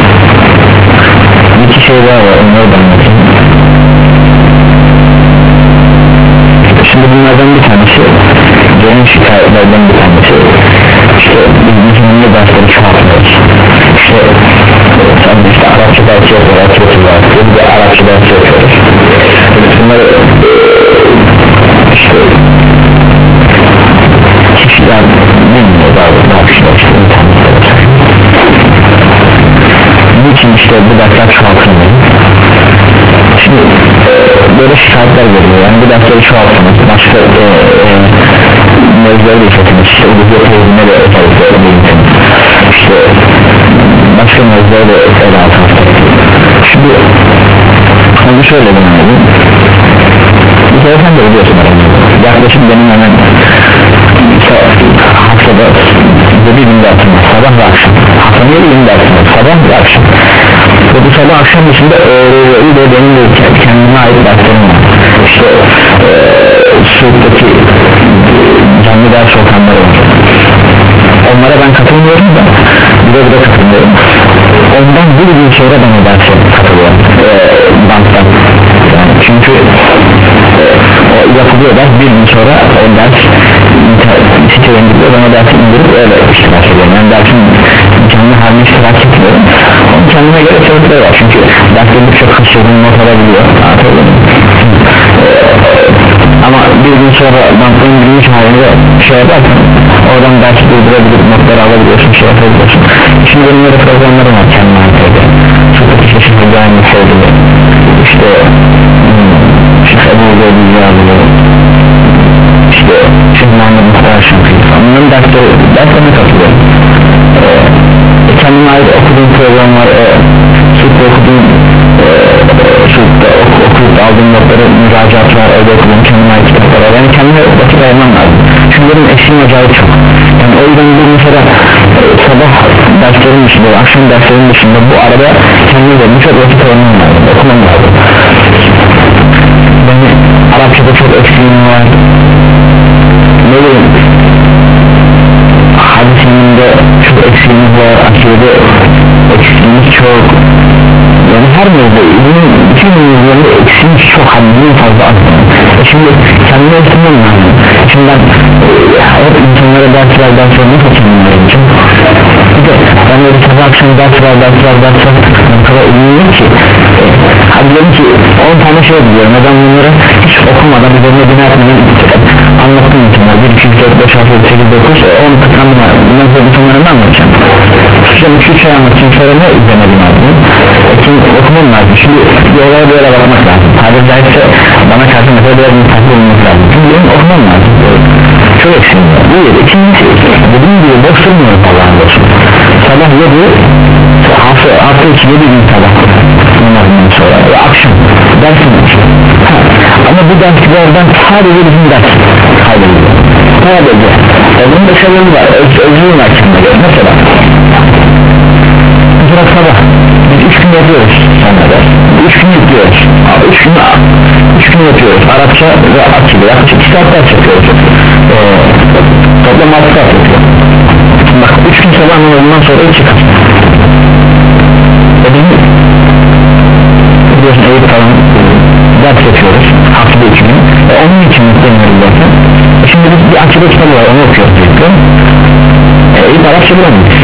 iki şey daha var onları da anlatayım şimdi bunlardan bir tanesi genel şikayetlerden bir tanesi işte biz niye dersleri çoğaltmıyoruz işte sen işte Arapça dersi yapıyoruz Arapça yapıyoruz bir de Arapça dersi yapıyoruz bunları işte kişiler bilmiyor daha daha kişiler işte internette niçin işte bu dersler çoğaltılmıyor şimdi böyle şikayetler geliyor yani bu dersleri çoğaltılmıyor başka e, e, mevzuları da işletimiz işte uluviyet eğitimine de özellikle eğitim işte başka mevzuları da ele altında şimdi onu şöyle demeyelim bir kere sen de biliyorsun yaklaşık benim hemen haftada bir gün dersim var sabah ve akşam haftada bir gün dersim var sabah ve akşam ve bu sabah akşam dışında öğreyi de benim de kendime ait derslerim var işte e, Suud'daki canlı ders ortamları var onlara ben katılmıyorum da bir de bir de katılmıyorum ondan bir gün sonra ben o derse katılıyorum e, banktan yani çünkü e, o yapılıyor ders bir gün sonra o ders siteye indiriyor ben o dersi indirip öyle iştirak ediyorum yani dersin canlı halini iştirak etmiyorum onun kendime göre sebepleri var çünkü dersleri çok kaçırdığım not alabiliyor ama bir gün sonra banktan indirmiş halinde şey yaparsan oradan dersi durdurabilir notları alabiliyorsun şey yapabiliyorsun şimdi benim öyle programlarım var kendime ait çok işte şimdi aynı şeydi işte işte bu böyle yazılı işte şimdi anladım kadar şansıydı onların dersleri derslerine katılıyorum ee, kendime ait okuduğum program var e, sürekli okuduğum e, sürekli ok, okuyup aldığım notları müracaatlar evde okuduğum kendime ait kitaplar var yani kendime vakit ayırmam lazım çünkü benim eşim acayip çok yani o yüzden bu mesela e, sabah derslerin dışında akşam derslerin dışında bu arada kendime de çok vakit ayırmam lazım okumam lazım. Yani Arapçada çok eksiğim var, ne bileyim hadisinde çok eksiğimiz var, akide eksiğimiz çok, yani her mevzuda bütün mevzularda eksiğimiz çok, haddinden fazla az. E şimdi kendine eksiğim lazım. Şimdi ben e, hep insanlara ders ver ders ver nasıl kendime vereceğim? Bir de ben öyle sabah akşam ders ver ders ver ders ver o kadar ünlüyüm ki e, hadi diyelim ki on tane şey biliyorum, neden bunları hiç okumadan üzerine bina etmeden anlattım insanlar bir, iki, üç, dört, beş, altı, yedi, sekiz, dokuz, on tıkandım var. Bundan sonra insanlara ne anlatacağım? Tutacağım iki üç şey anlatacağım, sonra ne üzerine bina etmem? Kim okumam lazım, şimdi bir olaya böyle varmak lazım. Tabiri caizse bana karşı mesela biraz misafir olmak lazım, çünkü benim okumam lazım. Çok eksiğim var. Bu yedi, ikincisi dediğim gibi boş durmuyorum Allah'ın olsun. Sabah yedi, hafta, hafta içi yedi gün sabah namazından sonra ve akşam dersim var. Ama bu derslerden sadece bizim ders kaydediyor. Sadece e bunun da sebebi var, öz, özlüğün açısından göre mesela mesela sabah biz üç gün yapıyoruz sonra ders, üç gün yapıyoruz üç gün, üç gün yapıyoruz Arapça ve akide, yaklaşık iki saat ders yapıyoruz ee, toplam altı saat yapıyor. Bak üç gün sabah namazından sonra çıkar e bizim biliyorsun Eyüp falan ders yapıyoruz haftada iki gün e onun için mutluyum zaten. E şimdi biz bir akide kitabı var, onu okuyoruz birlikte e Eyüp Arapça bilemeyiz,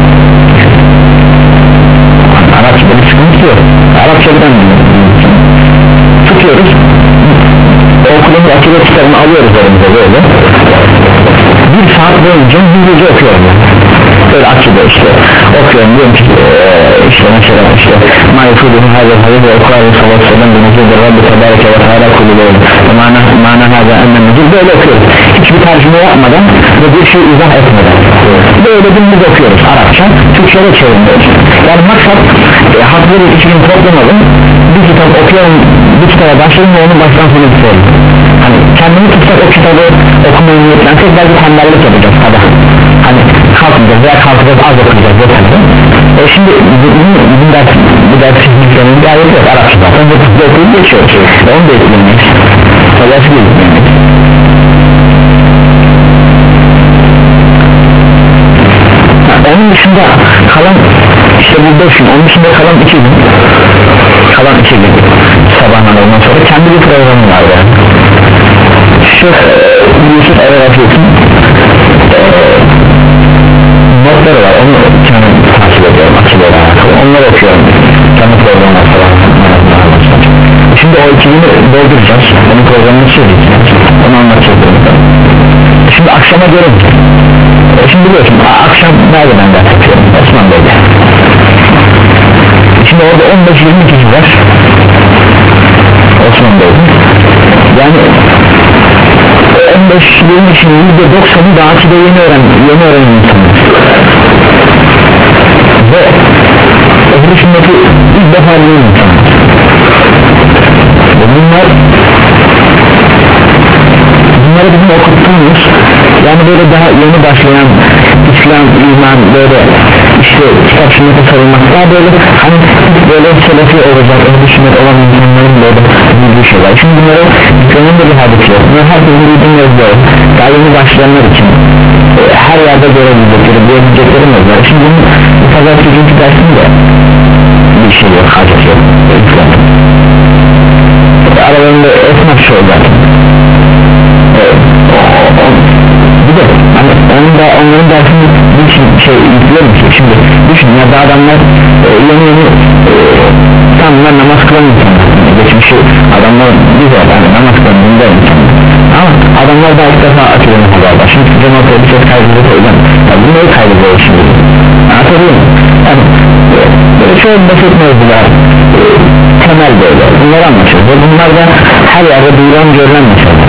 Arapçada bir sıkıntı yok, Arapça bilemeyiz, tutuyoruz okulun akide kitabını alıyoruz elimize böyle bir saat boyunca hızlıca okuyorum böyle akide işte okuyorum, diyorum ki ee, işte mesela işte ma yufuduhu hazır hazır ve okuarı sallallahu aleyhi ve sellem denizlidir Rabbi tebareke ve teala kulü böyle mana mana hâzâ enden müdür, böyle okuyoruz hiçbir tercüme yapmadan ve bir şey izah etmeden böyle dümdüz okuyoruz Arapça, Türkçe'de çeviriyoruz. Yani maksat e, haftada iki gün toplamalım, bir kitap okuyalım, bir kitaba başlayalım ve onu baştan sona bitirelim. Hani kendimi tutsak o kitabı okumayı niyetlensek belki tembellik yapacağız sabah, hani kalkmayacağız veya kalkacağız az okuyacağız yeter. E şimdi bu, bu, bu ders bu ders hizmetlerinin bir ayeti yok Arapça zaten bu kızda okuyup geçiyoruz ve onu da etkilemeyiz sabahsı da etkilemeyiz. Onun dışında kalan işte bu beş gün, onun dışında kalan iki gün kalan iki gün sabah namazından sonra kendi bir programı var yani. Şeyh Yusuf Erafet'in e, notları var, onu kendim takip ediyorum akıllara alakalı, onları okuyorum kendi programı falan. Şimdi o iki günü dolduracağız, onun programını söyleyeceğiz, onu anlatacağız. Şimdi akşama gelince şimdi biliyorsun akşam nerede ben ders yapıyorum, Osman Bey'de. Şimdi orada on beş yirmi kişi var Osman Bey'de, yani on beş yirmi kişinin yüzde doksanı da akide yeni öğren yeni öğrenen insanlar ve öbür sünneti ilk defa yeni insanlar ve bunlar bunları bizim okuttuğumuz, yani böyle daha yeni başlayan İslam, iman, böyle işte kitap sünnete sarılmak, daha böyle hani böyle selefi olacak, öyle sünnet olan insanların böyle bildiği şeyler. Şimdi bunları gönlün de bir hadis yok, bunlar herkesin bildiğin yazıyor, daha yeni başlayanlar için e, her yerde görebilecekleri, görebilecekleri yazıyor. Şimdi bunun bu pazartesi günkü dersinde bir şey yok, hadis yok, aralarında esnaf şey zaten. Bir de hani onun da, onların dersini bir şey yüklerim ki şimdi düşün ya da adamlar e, yeni yeni e, tamamlar namaz kılan insanlar geçmişi adamlar güzel yani namaz kılan güzel insanlar ama adamlar da ilk defa akılını haberler şimdi cemaat bir ses kaydediyor o yüzden ya bunları kaydediyor şimdi anlatabiliyor muyum? Yani böyle çok basit mevzular e, temel böyle bunları anlatıyor ve bunlar da her yerde duyulan görülen mesela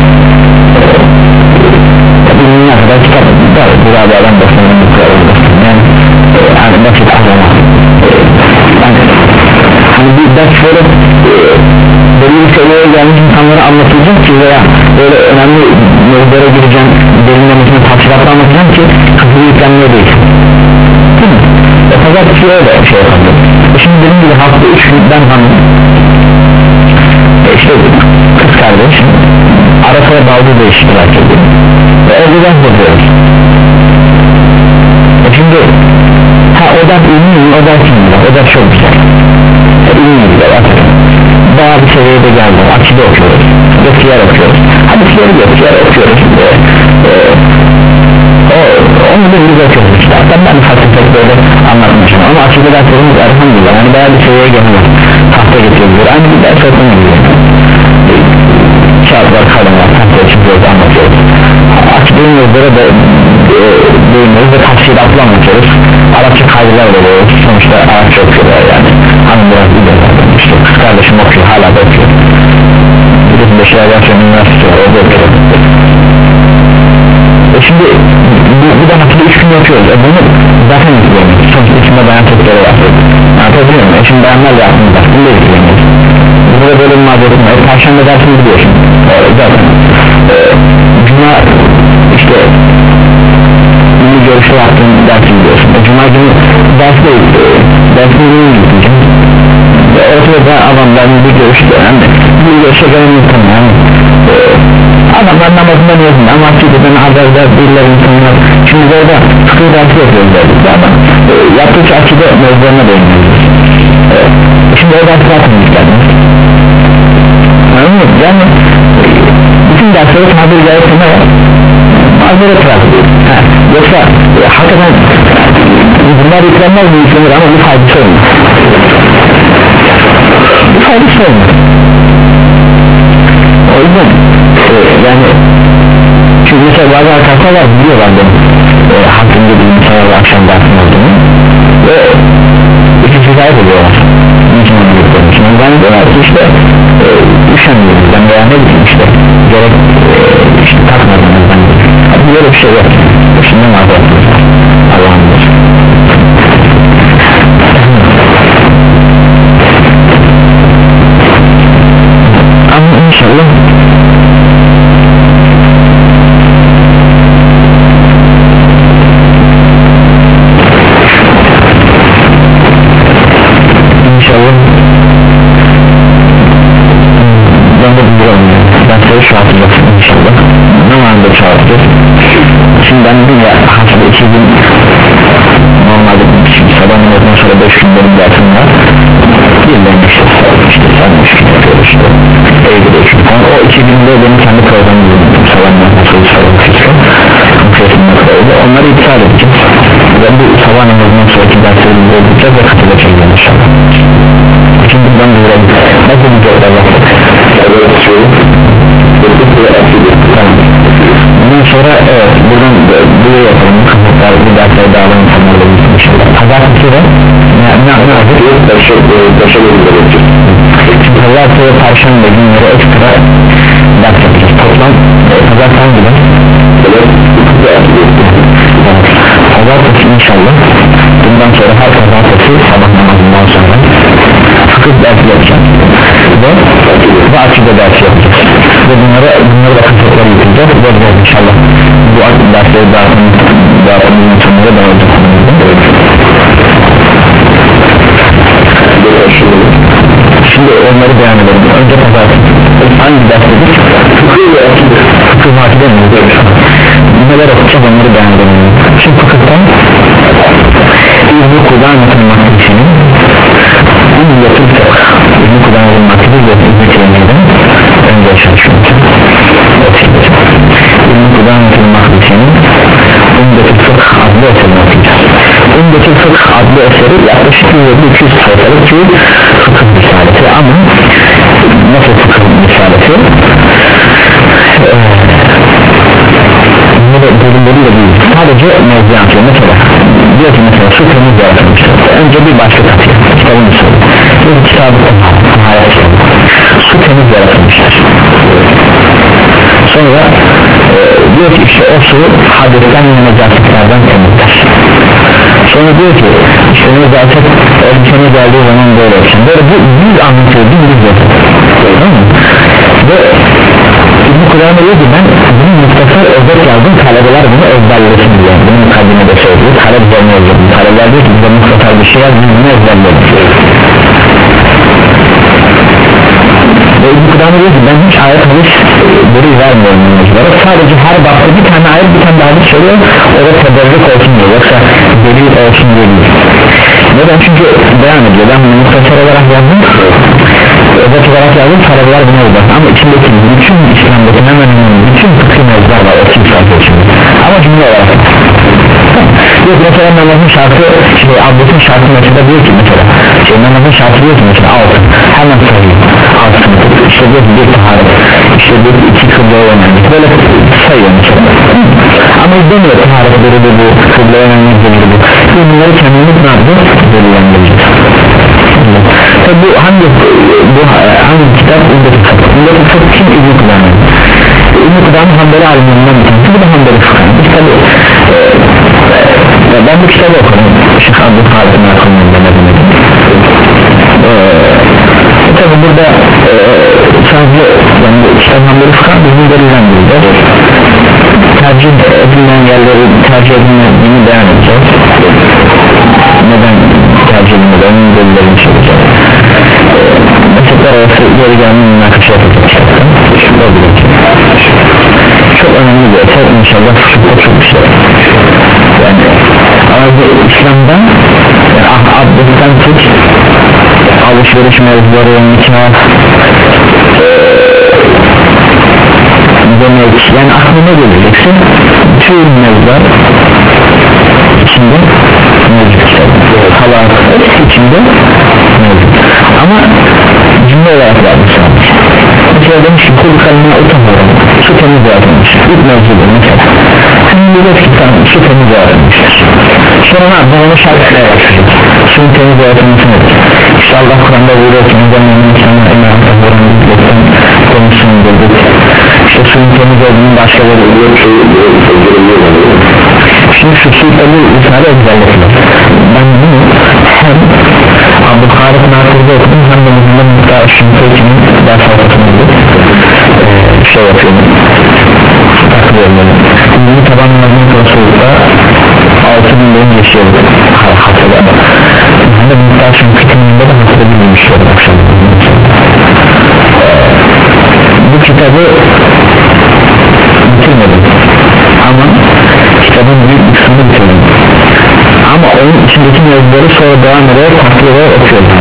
bunun kadar kitap var burada adam basının yani hani basit azama yani hani bir ders böyle belli bir seviyeye gelmiş insanlara anlatacağım ki veya böyle önemli mevzulere gireceğim derinlemesine tafsilatla anlatacağım ki kafayı yüklenmeye değil değil mi? E pazartesi öyle şey yapalım şimdi dediğim gibi hafta üç günden hanım işte kız kardeş ara sıra bazı da iştirak ediyor ve evde ders yapıyoruz. E şimdi ha o ders ilmi mi o ders ilmi o ders çok güzel e, ilmi güzel atıyorum daha bir seviyede geldi akide okuyoruz ve siyar okuyoruz hadisleri de siyar okuyoruz e, e, o, onu da biz okuyoruz işte ben ben farklı tek böyle anlatmışım ama akide derslerimiz elhamdülillah yani bayağı bir seviyeye geliyor tahta getiriyor aynı bir ders okumuyor e, kağıtlar kalınlar tahta çıkıyoruz anlatıyoruz akidenin yazıları da e, değiniyoruz ve tafsilatla anlatıyoruz Arapça kaydılar veriyoruz sonuçta Arapça okuyorlar yani hanım biraz bir de işte kız kardeşim okuyor hala da okuyor bizim beşer yaşayan üniversite var orada okuyor e şimdi bu, bu da haftada üç gün yapıyoruz e bunu zaten izleyemiyoruz sonuçta içinde bayan çocukları var anlatabiliyor muyum e şimdi bayanlarla yaptığımız ders bunu da izleyemiyoruz burada böyle bir mazeretim var e, perşembe dersini biliyorsun e, zaten e, cuma işte milli görüşte yaptığım dersi biliyorsun e, cuma günü ders değil e, dersini iyi gideceğim ve ortada adamlar milli görüşte yani milli görüşe gelen insan yani e, adamlar namazından yazın ama akideden azarlar değiller insanlar şimdi orada fıkıh dersi yapıyoruz derdik ama e, yaptıkça akide mevzularına değiniyoruz e, şimdi o dersi yapmayı istedim yani bütün dersleri tabiri caizse ne var? Mazeret var yoksa e, hakikaten bunlar yüklenmez mi yüklenir ama bir faydası olmaz bir faydası olmaz o yüzden e, yani çünkü mesela bazı arkadaşlar var biliyorlar benim e, hakkında bir insanlarla akşam dersim olduğunu ve ikisi sahip oluyorlar niçin onu yüklemiş ben diyorlar ki işte e, üşenmiyoruz ben veya ne bileyim işte gerek e, işte takmadınız ben abi böyle bir şey yok şimdi ne yapıyorsunuz Allah'ım bilir ama inşallah inşallah ben de biliyorum ben size şu hatırlasın inşallah ne anda çağıracağız şimdi ben dedim ya haftada iki gün normalde şimdi sabah namazından sonra beş gün benim dersim var birden işte işte sen üç gün yapıyoruz işte evde üç gün falan o iki günde benim kendi programı bulundum sabah namazından sonra onları iptal edeceğiz ve bu sabah namazından sonraki derslerimizi öldüreceğiz ve katılacağız inşallah şimdi buradan duyuralım nasıl bir görevler yaptık bundan sonra evet buradan buraya yapalım kapatlar bu dersleri dağılan insanlarla birlikte inşallah pazartesi de ne ne yaptık pazartesi ve perşembe günleri ekstra ders yapacağız toplam pazartesi gibi pazartesi inşallah bundan sonra her pazartesi sabah namazından sonra fıkıh dersi yapacağız ve ve akide dersi yapacağız ve bunlara bunları da kısıtları yıkayacağız ve inşallah bu dersleri dağıtım dağıtımın insanlara dağılacak şimdi onları beyan edelim önce pazartesi hangi ders dedik? fıkıh ve akide mi? neler okuyacağız onları beyan edelim şimdi fıkıhtan İbn-i Kudamet'in maddesinin Ümmiyetül Fıkh İbn-i Kudamet'in maddesi ve İbn-i Teymiye'den önce çalışıyoruz İbn-i Kudamet'in maddesinin Ümmiyetül Fıkh adlı eserini okuyacağız Ümmiyetül Fıkh adlı eseri yaklaşık iki yüz sayfalık bir fıkıh risaleti ama nasıl fıkıh risaleti eee bölümleriyle değil sadece mevzi atıyor mesela diyor ki mesela su temiz yaratılmıştır önce bir başlık atıyor kitabın usulü bir kitabı hayat su temiz yaratılmıştır sonra e, diyor ki işte o su hadesten ve nezaketlerden temizdir sonra diyor ki işte nezaket elbisene geldiği zaman böyle olsun böyle bu yüz anlatıyor bir yüz yapıyor ve İbn-i Kur'an'a diyor ki ben bunu muhtasar özet yazdım talebeler bunu ezberlesin diye bunun kalbine de söylüyor talep üzerine yazdım talebeler diyor ki bize muhtasar bir şey yaz biz bunu ezberleyelim ve İbn-i Kudame diyor ki ben hiç ayet hadis biri vermiyorum mevzulara, sadece her bakta bir tane ayet bir tane daha hadis söylüyor, o da teberrük olsun diyor, yoksa delil olsun diye değil. Neden? Çünkü devam ediyor, ben bunu muhtasar olarak yazdım, özet olarak yazdım, talebeler buna uydu ama içindeki bütün İslam'daki hemen hemen bütün fıkhi mevzular var otuz sayfa içinde ama cümle olarak yok mesela namazın şartı şey abdestin şartı mesela diyor ki mesela şey namazın şartı diyor ki mesela altı hemen sayıyor altı işte diyor ki bir taharet işte bir iki kıbleye yönelmek böyle sayıyor mesela ama demiyor taharet böyle bu kıbleye yönelmek böyle bu bunları kendimiz ne yapıyor belirlendireceğiz. Tabi bu hangi bu hangi kitap ümmet-i fıkh ümmet-i fıkh kim İbn-i Kudame İbn-i Kudame Hanbeli alimlerinden bir tanesi bu da Hanbeli fıkh biz tabi ben bu kitabı okudum Şeyh Abdülkadir'in akımında ne demek tabi burada e, sadece yani kitap Hanbeli fıkh bizim belirlendireceğiz tercih edilen yerleri tercih edilmediğini beyan edeceğiz neden tercih edilmedi onun delillerini söyleyeceğiz meslekler arası geri gelmeyi münakaşa yapacağız çok önemli bir eser inşallah çok çok güzel yani ama İslam'dan yani abdestten tut alışveriş mevzuları nikah demek yani aklına geleceksin tüm mevzular içinde mevcut halak içinde mevcut ama cümle olarak yapmışlar mesela demiş ki kul kalına utanmıyorum su temiz yaratılmış ilk mevzudur mesela hem bilir ki su temiz yaratılmıştır sonra ne yapalım onu şartlara başlayacak suyun temiz yaratılması nedir işte Allah Kur'an'da buyuruyor ki neden sana emanet vuran bilgilerden konuşsun dedik işte suyun temiz olduğunun başkaları oluyor şimdi şu su temiz risale özellikler ben bunu hem Abdülkadir Nakır'da okudum hem de Muhammed Muhtar Şimşek'in ders halkasında ee, şey yapıyorum takılıyorum böyle bunu tabanlarının Resul'da altı bin benim yaşıyorum haftada Muhammed Muhtar Şimşek'in de haftada bir yaşıyorum akşam bu kitabı bitirmedim ama kitabın büyük bir kısmını bitirmedim ama onun içindeki mevzuları sonra devam ederek farklı olarak okuyorum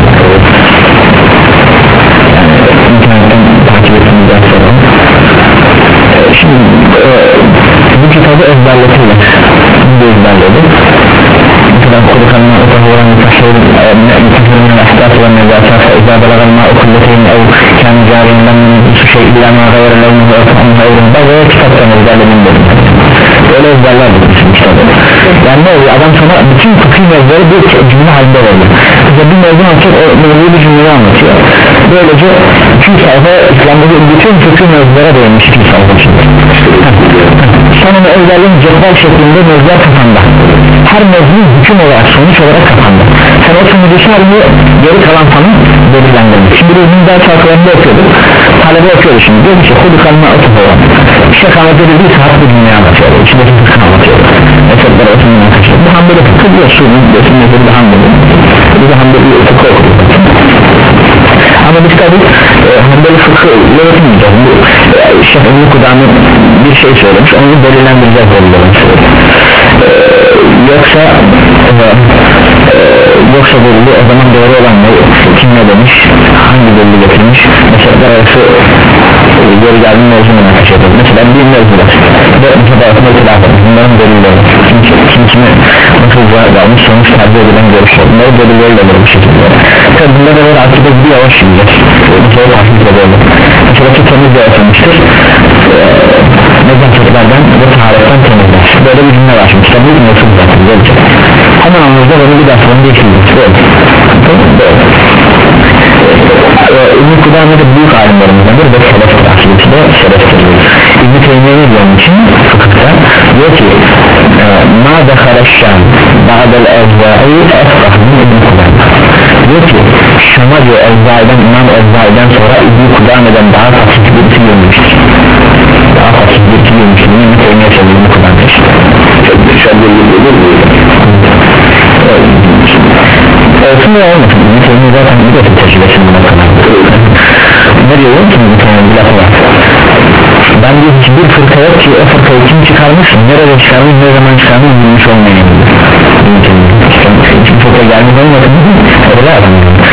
yani internetten takip ettiğimizden sonra şimdi e, bu kitabı ezberletiyle bunu da ezberledim mesela kurukanına otahuran mutahhirin mutahhirin ahdat ve mezataf izâ belaganma okulleteyn ev kendi cariyinden su şey illa ma gayr levni ve efamha evrinde ve kitaptan ezberledim dedim öyle ezberlerdik bizim kitabı yani ne oluyor adam sana bütün fıkhi mevzuları bir cümle halinde veriyor mesela bir mevzu anlatıyor o mevzuyu bir cümleyi anlatıyor böylece iki sayfa İslam'daki bütün fıkhi mevzulara değinmiş iki sayfa içinde sen onu ezberleyin cetvel şeklinde mevzular kafanda her mevzu hüküm olarak sonuç olarak kafanda sen o sonucu halini geri kalan sana belirlendirmiş şimdi bizim ders halkalarında okuyorduk talebe okuyordu şimdi diyor ki hudu kalma atıp olan işte kalmadı bir saat bir cümleyi anlatıyor içindeki fıkhı anlatıyor mesela arasında arkadaşlar bu Hanbeli fıkhı diyorsun desinleri de Hanbeli bu da Hanbeli fıkhı okuyor ama biz tabi e, Hanbeli fıkhı öğretmeyeceğiz bu e, Şeyh İbn-i Kudame bir şey söylemiş onu belirlendireceğiz e, yoksa e, e, yoksa belli o zaman doğru olan ne kim ne demiş hangi belli getirmiş mesela arası e, geri geldiğinde mevzunu arkadaşlar mesela bir mevzu var ve mesela arasında itilaf etmiş bunların belirleri kim kime nasıl varmış sonuç tercih edilen görüşler bunları belirleriyle böyle bir şekilde tabi bunları böyle artık bir yavaş yiyeceğiz mesela tahmin edelim mesela ki temiz yaratılmıştır mezatlıklardan ve taharetten temizler böyle bir cümle var şimdi kitabı nasıl zaten gelecek hemen anımızda bunu bir daha sonra geçirdik böyle İbn-i Kudame de büyük alimlerimizdendir ve selef tahsilisi de seleftir İbn-i Teymiye'yi diyorum için fıkıhta diyor ki ma dekhareşşan ba'del evzai efrahmin İbn-i Kudame diyor ki Şam'a diyor Evzai'den İmam Evzai'den sonra İbn-i Kudame'den daha fasih birisi görmüştür daha fasih birisi görmüştür İbn-i Teymiye söylüyor İbn-i Kudame çok bir şey olur mu? olsun ya olmasın İbn-i Teymiye zaten bir de tecrübesini buna kadar ne diyor ki İbn-i bir lafı var. Ben diyor hiçbir fırka yok ki o fırkayı kim çıkarmış, nerede çıkarmış, ne zaman çıkarmış bilmiş olmayayım. Hiçbir fırka gelmiş olmasın öyle adam.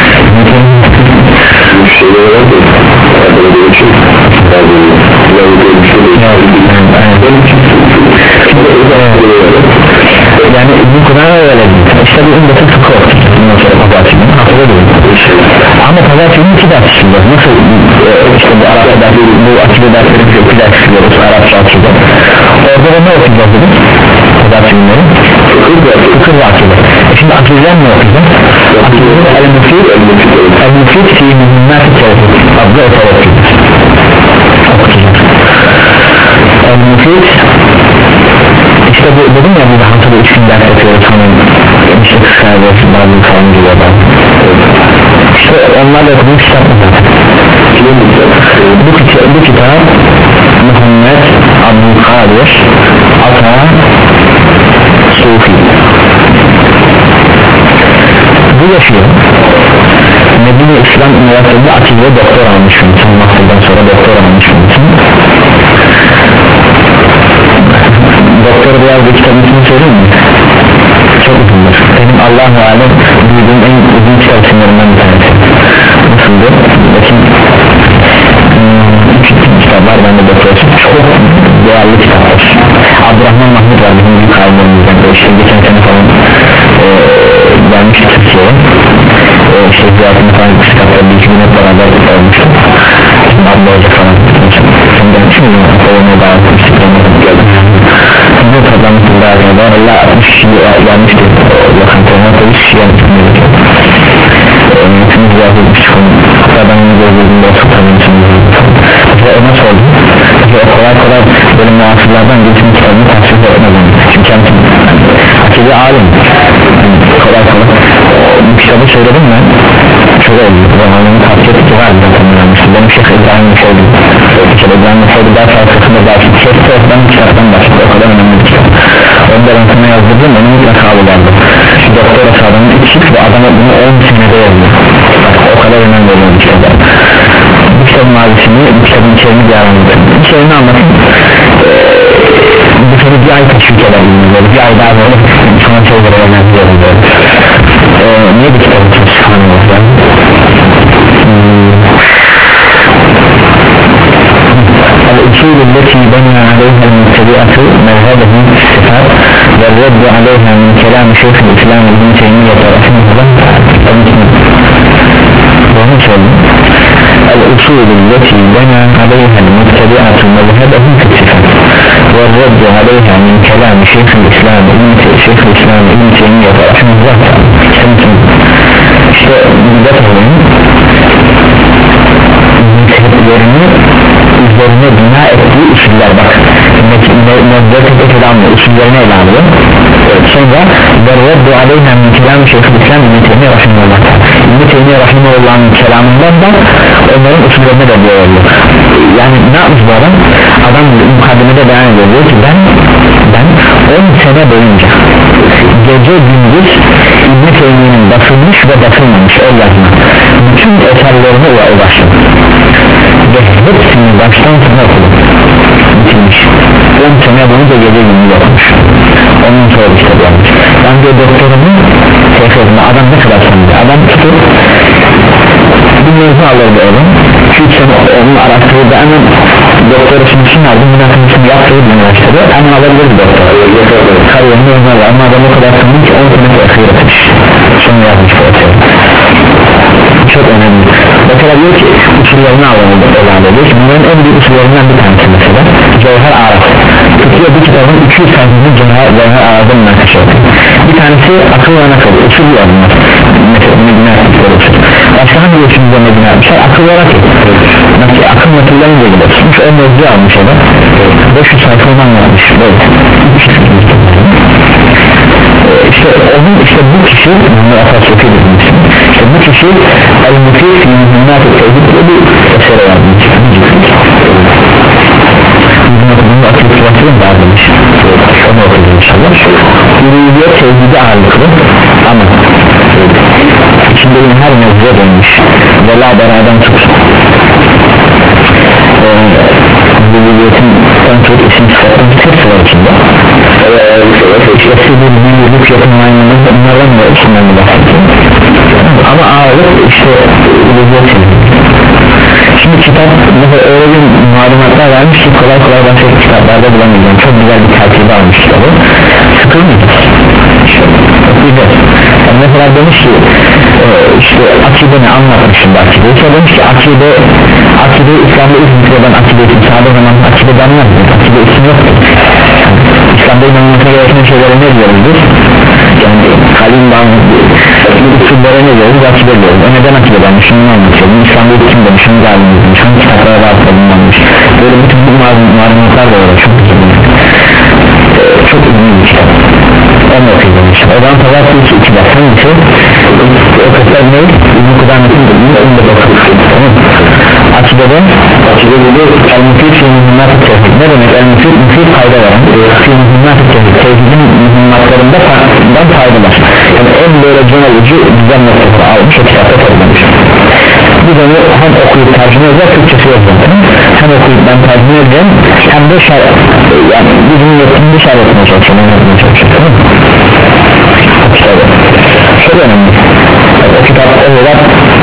Müşteriler var da adına bir için yani bu kadar öyle değil. İşte bu ümmetin fıkı olsun. Bundan sonra pazartının hafıza değil. Ama pazartının iki ders işliyoruz. Nasıl işte bu Arapça dersi, bu akide dersleri iki ders işliyoruz Arapça akide. Orada da ne okuyacağız dedik? Pazartınları fıkı ve akide. Şimdi akideden ne okuyacağız? Akideden el-mufid el-mufid fi mühimmat-ı tevhid adlı eser okuyacağız. Okuyacağız. El-mufid İşte bu dedim ya burada haftada üç gün ders yapıyoruz hanım işte kıskaydı bazı falan gibi adam işte onlarla okuduğum kitap mı bu kitap bu kitap Muhammed Abdülkadir Ata Sufi bu yaşıyor Medine İslam Üniversitesi'nde akide doktor almış mümkün master'dan sonra doktor almış mümkün doktor biraz da kitabın ismini söyleyeyim mi? Çok uzundur. Benim Allahu alem duyduğum en uzun kitap isimlerinden bir tanesi. Nasıldı? Bakın üç hmm, kitap var bende doktor için. Çok değerli kitaplar. Abdurrahman Mahmut var bizim büyük alimlerimizden. İşte geçen sene falan e, gelmişti Türkiye'ye. E, işte ziyaretini falan kitaplar bir iki gün hep beraber olmuştum. Şimdi abla olacak falan. Sen gelmiş miydin? Oğluna davet etmiştik. Bu toplamısın daha önce var Allah altmış kişi gelmişti lokantaya otuz kişi gelmişti tüm ziyaret etmiştik adam gözlerinde oturtamışsınız ve o nasıl oldu? Ve o kolay kolay böyle muhasırlardan geçim kitabını tasvip etmeden çünkü kendisi akide alim kolay kolay bu kitabı söyledim ben çok oldu zamanını tavsiye etti var benim Şeyh İbrahim Nefe'ydi Şeyh İbrahim Nefe'ydi daha fazlasında daha çok kitaptan kitaptan başladı o kadar önemli bir kitap onu da ben sana yazdırdım onu mutlaka alırlardı doktora sağlamın içip bu adama bunu on senede yazdı o kadar önemli olan bir kitap bu kitabın mazisini bu kitabın içeriğini bir ara anlatayım içeriğini anlatayım ee, bu seni bir ay teşvik eder bir ay daha böyle sana şeylere önemli böyle ee, niye bir kitabın için sıkıntı var الأصول التي بنى عليها المبتدئة مذهبه في الصفات والرد عليها من كلام شيخ الإسلام ابن تيمية رحمه الله الأصول التي بنى عليها المبتدئة مذهبه في الصفات والرد عليها من كلام شيخ الإسلام ابن شيخ الإسلام ابن تيمية رحمه الله işte müddetenin mezheplerini üzerine bina ettiği usuller bak müddetet kelamı usullerine ele alıyor sonra verreddu aleyna min kelam-ı Şeyh-i İslam İbn-i Teymiye Rahimullah İbn-i Teymiye Rahimullah'ın kelamından da onların usullerine de diyor yani ne yapmış bu adam adam mukaddemede beyan ediyor diyor ki ben ben on sene boyunca gece gündüz İbn-i Teymiye'nin basılmış ve basılmamış o yazma bütün eserlerine ulaştım ve hepsini baştan sona okudum bitirmiş on sene boyunca gece gündüz yapmış onun sonra işte yapmış ben de doktorumu tefsirime adam ne kadar sandı adam tutup bir mevzu alırdı oğlum üç sene onun araştırdı hemen doktor için sunardı münakaşasını yaptığı bir üniversitede hemen alabilirdi doktor kariyerini önlerdi ama adam o kadar sandı ki on sene akıyor etmiş sonra yazmış bu eseri çok önemli mesela diyor ki usullerini alalım diyor ki bunların en büyük usullerinden bir tanesi mesela Cevher Araf tutuyor bir kitabın iki yüz sayfasını Cevher Araf'ın münakaşa yapıyor bir tanesi akıl ve nakıl usul yazmak mesela Medine usul başka hangi usulde Medine yapmışlar akıl ve nakıl nasıl akıl nakıllarınca gider tutmuş o mevzu almış adam beş yüz sayfa ondan yapmış böyle işte onun işte bu kişi bunu atasyofi dediğimiz işte bu kişi el-mufid fi mühimmat-ı tevhid diye bir esere yazmış bizim okuduğumda akıl var demiş onu okudum inşallah ürünlüğe tevhidi ağırlıklı ama içinde her mevzuya dönmüş ve la beraber tut tertibi almış kitabı fıkıh mı? Yani mesela demiş ki e, işte akideni anlatmış şimdi akideyi sonra demiş ki akide akide İslam'da ilk zikreden akide için sağda zaman akide denmez mi? Akide isim yoktur İslam'da inanılmasına gereken şeylere ne diyoruz biz? Yani kalim bağımlı usullere ne diyoruz? Akide diyoruz o neden akide denmiş? Şunu anlatıyorum İslam'da ilk kim demiş? Şunu gelmiş? Şunu kitaplara rahatsız olunmamış böyle bütün bu malumatlar da var çok güzel ee, çok ünlü bir kitap onu okuyacağım o zaman pazartesi iki iki bak hangisi o kıslar ne? İbn-i Kudamet'in dediğini onu da bakıyorsun tamam akidede akidede el-müfid fi mühimmat-ı tevhid ne demek el-müfid? Müfid fayda veren fi mühimmat-ı tevhid tevhidin mühimmatlarında faydalar yani en böyle genel ucu güzel noktaları almış o kitapta toplamış biz onu hem okuyup tercüme edeceğiz Türkçesi yok zaten hem okuyup ben tercüme edeceğim hem de şer yani bizim yetimde şer etmeye çalışıyorum anlatmaya çalışıyorum tamam mı? o kitabı çok önemli o kitap o kadar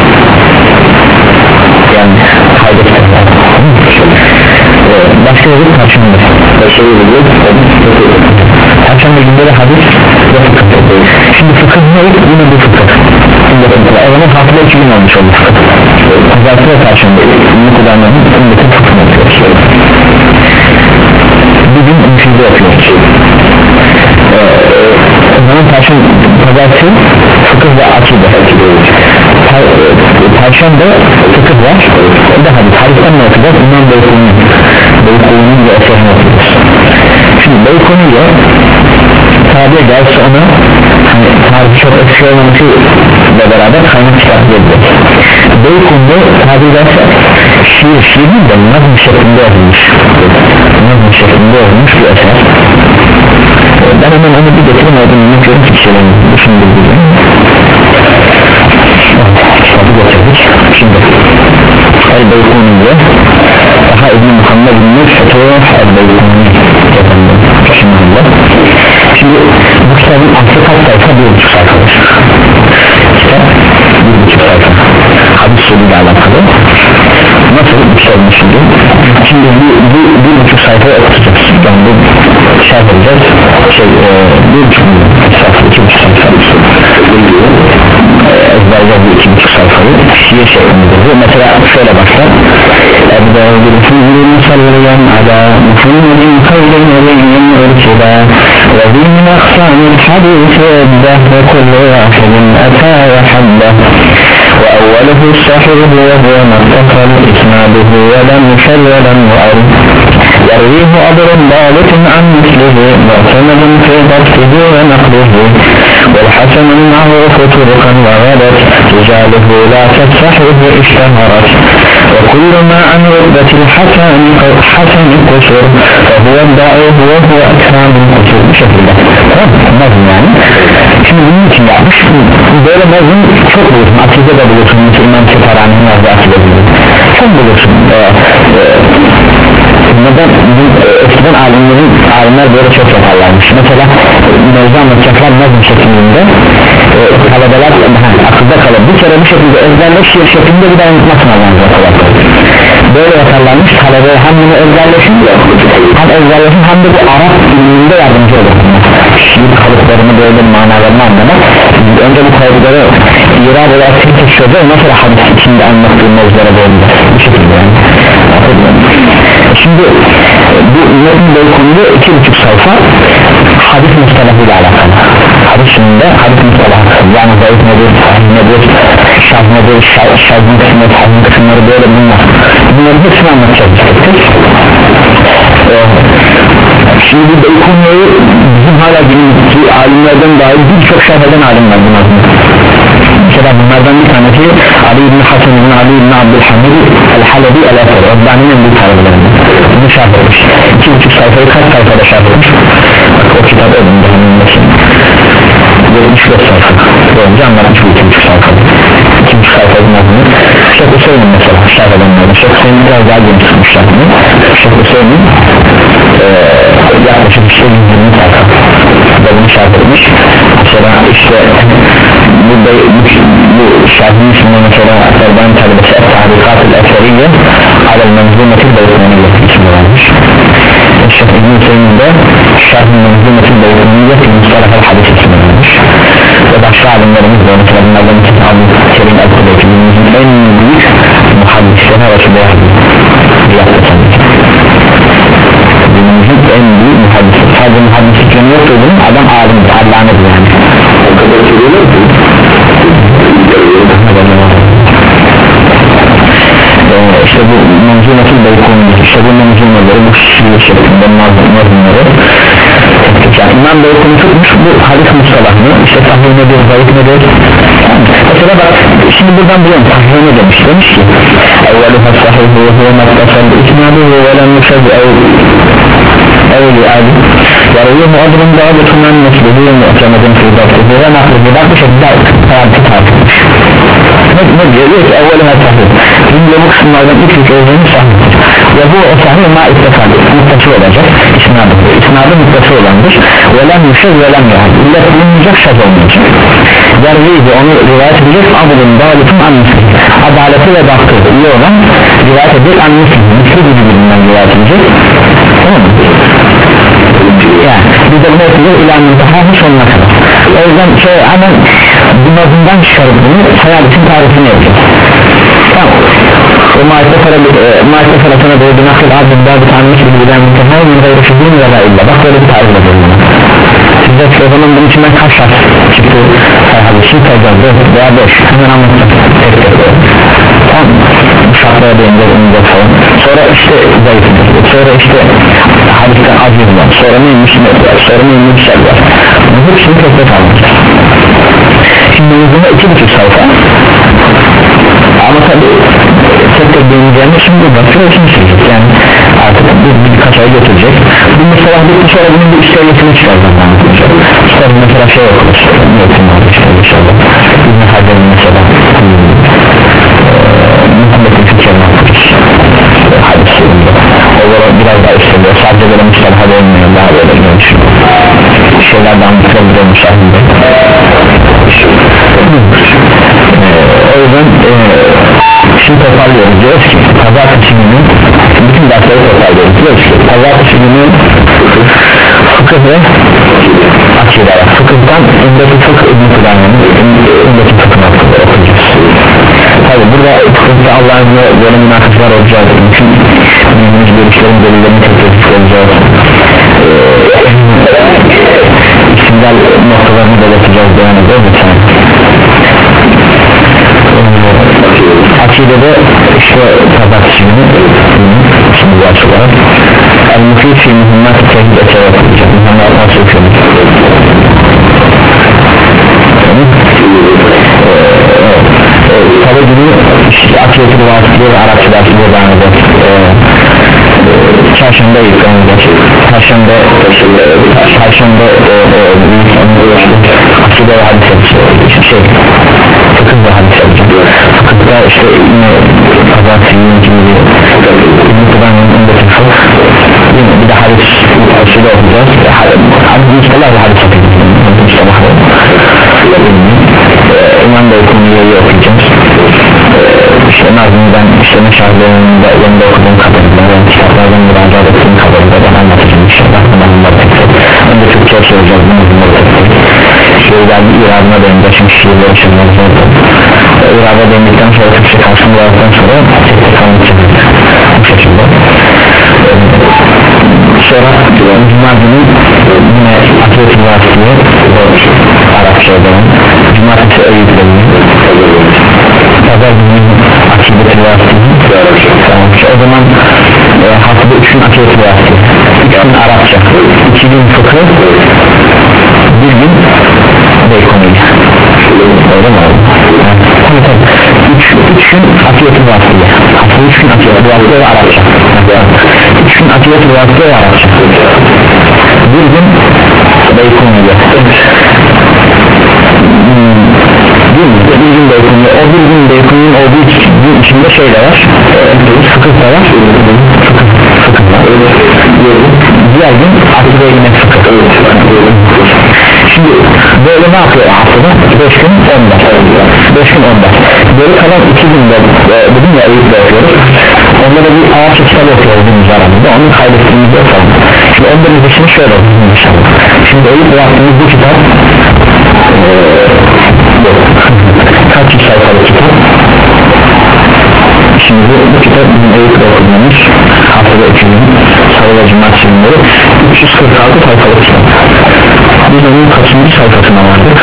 yani fayda kitaplar başka bir tartışmadır Perşembe günleri hadis ve fıkıh şimdi fıkıh ne olur? Yine bu fıkıh o zaman haftada iki gün olmuş olur pazartesi ve perşembe ünlü kullanmanın ümmetin fıkhını yapıyoruz bir gün ümkünde yapıyoruz o zaman perşembe pazartesi fıkıh ve akide perşembe fıkıh var bir de hadis hadisten ne okuyacağız? İmam Beykonu'nun Beykonu'nun ve eserini okuyacağız şimdi Beykonu'ya tabiye gelse ona hani tarihi çok eski olmaması ile beraber kaynak çıkartılacak Beykonu'da tabiye gelse şiir şiir değil de nazım şeklinde yazılmış nazım şeklinde yazılmış bir eser ben hemen onu bir getireyim oradan unutuyorum ki şeylerini düşündürdüğüm kitabı getirdik şimdi El-Beykuni'ye daha İbn-i Muhammed bin Fetuh El-Beykuni yazıldı şimdi bu kitabın aslı kaç sayfa? Bir buçuk sayfadır kitap bir buçuk sayfa hadis soruyla alakalı nasıl bir kitabın şimdi şimdi bu, bu bir buçuk sayfaya okutacağız yani bu şart edeceğiz şey e, bir buçuk sayfa iki buçuk sayfa ezberler bu iki buçuk sayfayı şiir şeklindedir bu mesela şöyle başlar Ebda bir fiilin sallayan ala Muhammedin kavlin oleynin ölçüda ve bin aksanil hadisi ebda ve kullu vahidin ata ve habba ve evveluhu sahibu ve huve mantakal isnaduhu ve lem yuşel ve lem yu'arif يرويه أبر ضابط عن مثله معتمد في ضبطه ونقله والحسن المعروف طرقا وغدت رجاله لا تتصحه اشتهرت وكل ما عن رتبة الحسن حسن قصر فهو الضعيف وهو أكثر من قصر بشكل nazım yani şimdi bunun için yapmış böyle nazım çok bulursun akide de bulursun Müslüman Seferani'nin yazdığı akide bulursun çok bulursun ee, e, neden bu eskiden alimlerin alimler böyle çok yaparlarmış mesela mevzu anlatacaklar nazım şeklinde e, talebeler akılda kalır bir kere bu şekilde ezberleşiyor şeklinde bir daha unutmak sınavlanacak böyle yaparlarmış talebeye hem bunu ezberleşin hem ezberleşin hem de bu Arap dilinde yardımcı olur şiir kalıplarını böyle manalarını anlamak önce bu kalıpları irab olarak tek tek çözüyor mesela hadis içinde anlattığı mevzulara böyle bu şekilde yani şimdi bu metin böyle konuda iki buçuk sayfa hadis mustalahıyla alakalı hadis sunumda hadis mustalahı yani zayıf nedir, sahih nedir, şaz nedir, şazın kısımları, sahih kısımları böyle bunlar bunların hepsini anlatacağız ee, şimdi bu Beykonu'yu bizim hala günümüzdeki alimlerden dahil birçok şerh eden alim var bunlar mesela bunlardan bir tanesi Ali ibn Hasan ibn Ali ibn Abdülhamid El-Halebi El-Efer Rabbani'nin bir taleblerinden bunu şerh etmiş iki buçuk sayfayı kaç sayfada şerh etmiş bak o kitap önünde yetmiş dört sayfa boyunca anlatmış bu iki buçuk sayfada iki buçuk sayfanın adını Şeyh Hüseyin mesela şerh edenlerden Şeyh Hüseyin biraz daha geniş tutmuşlar Şeyh Hüseyin'in ee, yaklaşık işte yüz yirmi sayfa da bunu şerh etmiş mesela işte bu, bu, bu şerhin ismini mesela Erdoğan talebesi Et-Tarikat-ül Eseriye Alel Menzumeti Beykonu'nun ismi varmış Şeyh İbn-i Teymi'de Şerh-i Menzumetin Beykun'un fi Mustalah hadis ismi vermiş ve başka alimlerimiz de mesela bunlardan için Abu Kerim El-Kuleyti günümüzün en büyük muhaddisleri arasında günümüzün en büyük muhaddisi sadece muhaddisliklerini yoktur bunun adam alimdir, allamedir yani O kadar söylüyorlar ki ee, işte bu menzumetin Beykun'un işte bu menzumeleri bu şiir şeklinde nazımları yani İmam Beykun'u tutmuş bu hadis mustalahını işte sahih nedir, zayıf nedir yani, mesela bak şimdi buradan biliyorum sahih ne demiş demiş ki evveluha sahihu ve mattasal isnaduhu ve lem yuşad evli adi yarıyuhu adrın dağıtınan mesleği muhtemedin fıydaklığı ve naklığı bak bu şekilde hayatı tartışmış ne, ne diyor diyor ki evveluha sahih şimdi bu kısımlardan ilk ilk olduğunu sahihtir ve bu o sahih ma ittifal muttası olacak isnadı isnadı muttası olandır ve lem yuşad ve lem yahad illa bulunmayacak şart olmayacak yarıyıydı onu rivayet edecek adrın dağıtın annesi adaleti ve baktı iyi olan rivayet edecek annesi mutlu gibi birinden rivayet edecek tamam mı? Yani biz de bunu yapıyoruz ilanın daha sonuna kadar o yüzden şey hemen bu nazımdan çıkarıp bunu hayal için tarifini yapacağız tamam o maaşta falasına doğru bir nakil adında bir tanrı gibi bilen mükemmel bir gayrı şüphün ve la illa bak böyle bir tarif yapıyorum sizde o zaman bunun içinden kaç şart çıktı hadisi sayacağız dört veya beş hemen anlatacağız tamam bu şartlara değineceğiz umacağız falan sonra işte zayıflıdır sonra işte hadisten aziz var sonra neymiş ne var sonra neymiş şey var bu hepsini tek tek anlatacağız şimdi uzunluğu iki buçuk sayfa ama tabi tek tek değineceğimiz şimdi burada süresini sürecek yani artık bir, birkaç ay götürecek bu mesela bitti sonra bunun bir işlevletini çıkaracağım sonra mesela şey okulur ne okulur işte inşallah İbn-i Hacer'in mesela Muhammed'in fikirlerini okuruz hadislerinde onlara biraz daha işlemiyor sadece böyle müsaade olmuyor daha böyle genç şeylerden anlatılabiliyor müsaadinde o yüzden e, şimdi toparlıyoruz diyoruz ki pazartesi günü bütün dersleri toparlıyoruz diyoruz ki pazartesi günü fıkıh ve akide var fıkıhtan ündeki fıkıh İbn-i Kudâme'nin ündeki fıkhını okuyacağız tabi burada fıkıhta Allah'ın böyle münakızlar olacak bütün bildiğimiz görüşlerin delillerini tetkik olacağız isimler noktalarını belirteceğiz beyan edeceğiz lütfen akidede işte pazartesi günü şimdi bu açılar el-mufid fi mühimmat-ı tevhid eteri okuyacak mühimmat nasıl okuyalım salı günü işte akideti vasıtları Arapça dersi devam edecek çarşamba yıkanacak perşembe perşembe akide ve hadis edecek şey fıkıh ve hadis edecek fıkıhta işte yine pazartesi gibi İbn-i Kudâme'nin öndeki fıkh bir de hadis hadisle okuyacağız hadis mustalah ve hadis okuyacağız İmam Beykun'u okuyacağız işte nazımdan işte meşahlarında yanında okuduğum kadarıyla yani kitaplardan müracaat ettiğim kadarıyla ben anlatacağım inşallah bunlar tek tek önce Türkçe soracağız bunları tek tek şiirler bir iradına değineceğiz çünkü şiirleri şiirleri zordur irada değindikten sonra Türkçe karşımda aldıktan sonra tek tek anlatacağız bu şekilde sonra Cuma günü yine Akiyet Üniversitesi'ye Arapça'ya devam Cumartesi Eyyüp'lerini Pazar günü Akiyet Üniversitesi'yi o zaman e, haftada üç gün Akiyet Üniversitesi üç gün Arapça iki gün fıkıh bir gün Beykonu'yu öyle mi oldu? Tabii tabii üç, üç gün Akiyet Üniversitesi'ye haftada üç gün Akiyet Üniversitesi'ye ve Arapça üç gün Akiyet Üniversitesi'ye ve Arapça bir gün Beykonu'yu değil mi? Bir gün Beykonu'yu o bir gün Beykonu'nun olduğu gün içinde şey de var fıkıh da var fıkıh, fıkıh var diğer gün akide yine fıkıh şimdi böyle ne yapıyor haftada beş gün on ders beş gün on ders böyle kalan iki günde dedim ya Eyüp'de yapıyoruz onda da bir ağaç kitap okuyoruz biz aramızda, onu kaydettiğimizde okalım. Şimdi onda müzisini şöyle okuyalım inşallah. Şimdi eğip bıraktığımız bu kitap ee, kaç yüz sayfalı kitap. Şimdi bu, bu kitap bizim eğitimde okuduğumuz haftada iki gün salı ve cumartesi günleri üç yüz kırk altı sayfalı kitap. Biz onun kaçıncı sayfasına vardık?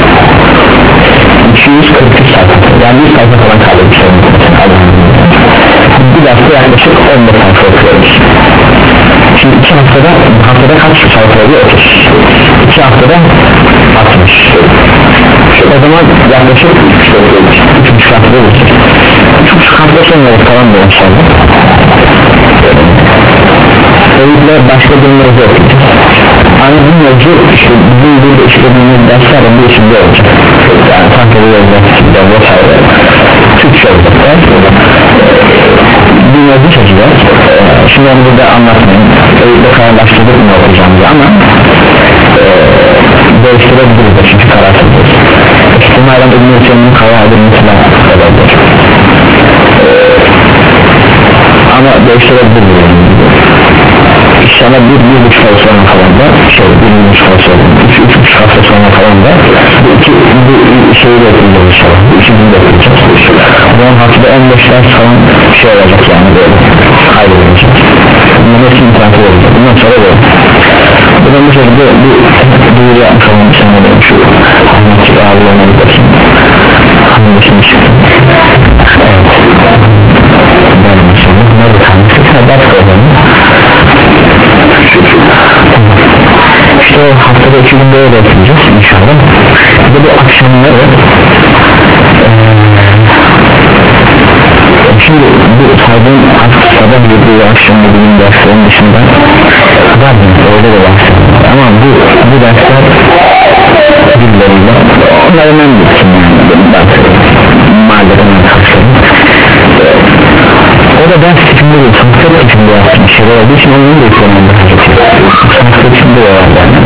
iki yüz kırk üç sayfa, yani bir sayfa falan kaldı bir şey. Bir derste yaklaşık on beş sayfa okuyoruz. Şimdi iki haftada haftada kaç sayfa oluyor? otuz. iki haftada altmış. O zaman yaklaşık üç buçuk haftada olacak. üç buçuk hafta sonra falan da inşallah. Öyle başka durumlarda okuyacağız. Aynı bu mevzu işte bizim burada işlediğimiz derslerin bir içinde olacak. Yani tankeri yazıda vesaire Türkçe olacaklar. Bir mevzu çekeceğiz. Şimdi onu burada anlatmayayım. Öyle kararlaştırdık mı okuyacağımızı ama değiştirebiliriz çünkü kararsızız. Umarım İbn-i Hüseyin'in kavadını mesela olabilir. Ama değiştirebiliriz. İnşallah bir, bir buçuk hafta sonra falan da şey, bir, bir buçuk hafta sonra üç, üç buçuk hafta sonra falan da bu iki, bu şeyi de okuyacağız inşallah, bu iki gün de okuyacağız. Bu on haftada on beş ders falan şey olacak yani böyle kaydedilecek. Bunların hepsi internette olacak, bundan sonra böyle. Buradan bu şekilde bir duyuru yapmış olan bir sene benim şu Ahmetçi ağırlığına bir bakayım. Ahmetçi'ni çıktım. Evet. Ben mesela nerede kalmıştık? Ha, ders kazanım. İşte o haftada iki günde öyle yapacağız inşallah. Bir de bu akşamları ee, şimdi bu saydığım sabah yedi ve akşam yedi derslerin dışında var mı? Öyle de var ama bu, bu dersler dilleriyle onların en bitsin yani maalesef arkadaşlarım o da ders tipinde değil, sanatlar tipinde yaptığım bir şey olduğu için onun da ekranında hazırlıyor. Sanatlar tipinde de var yani.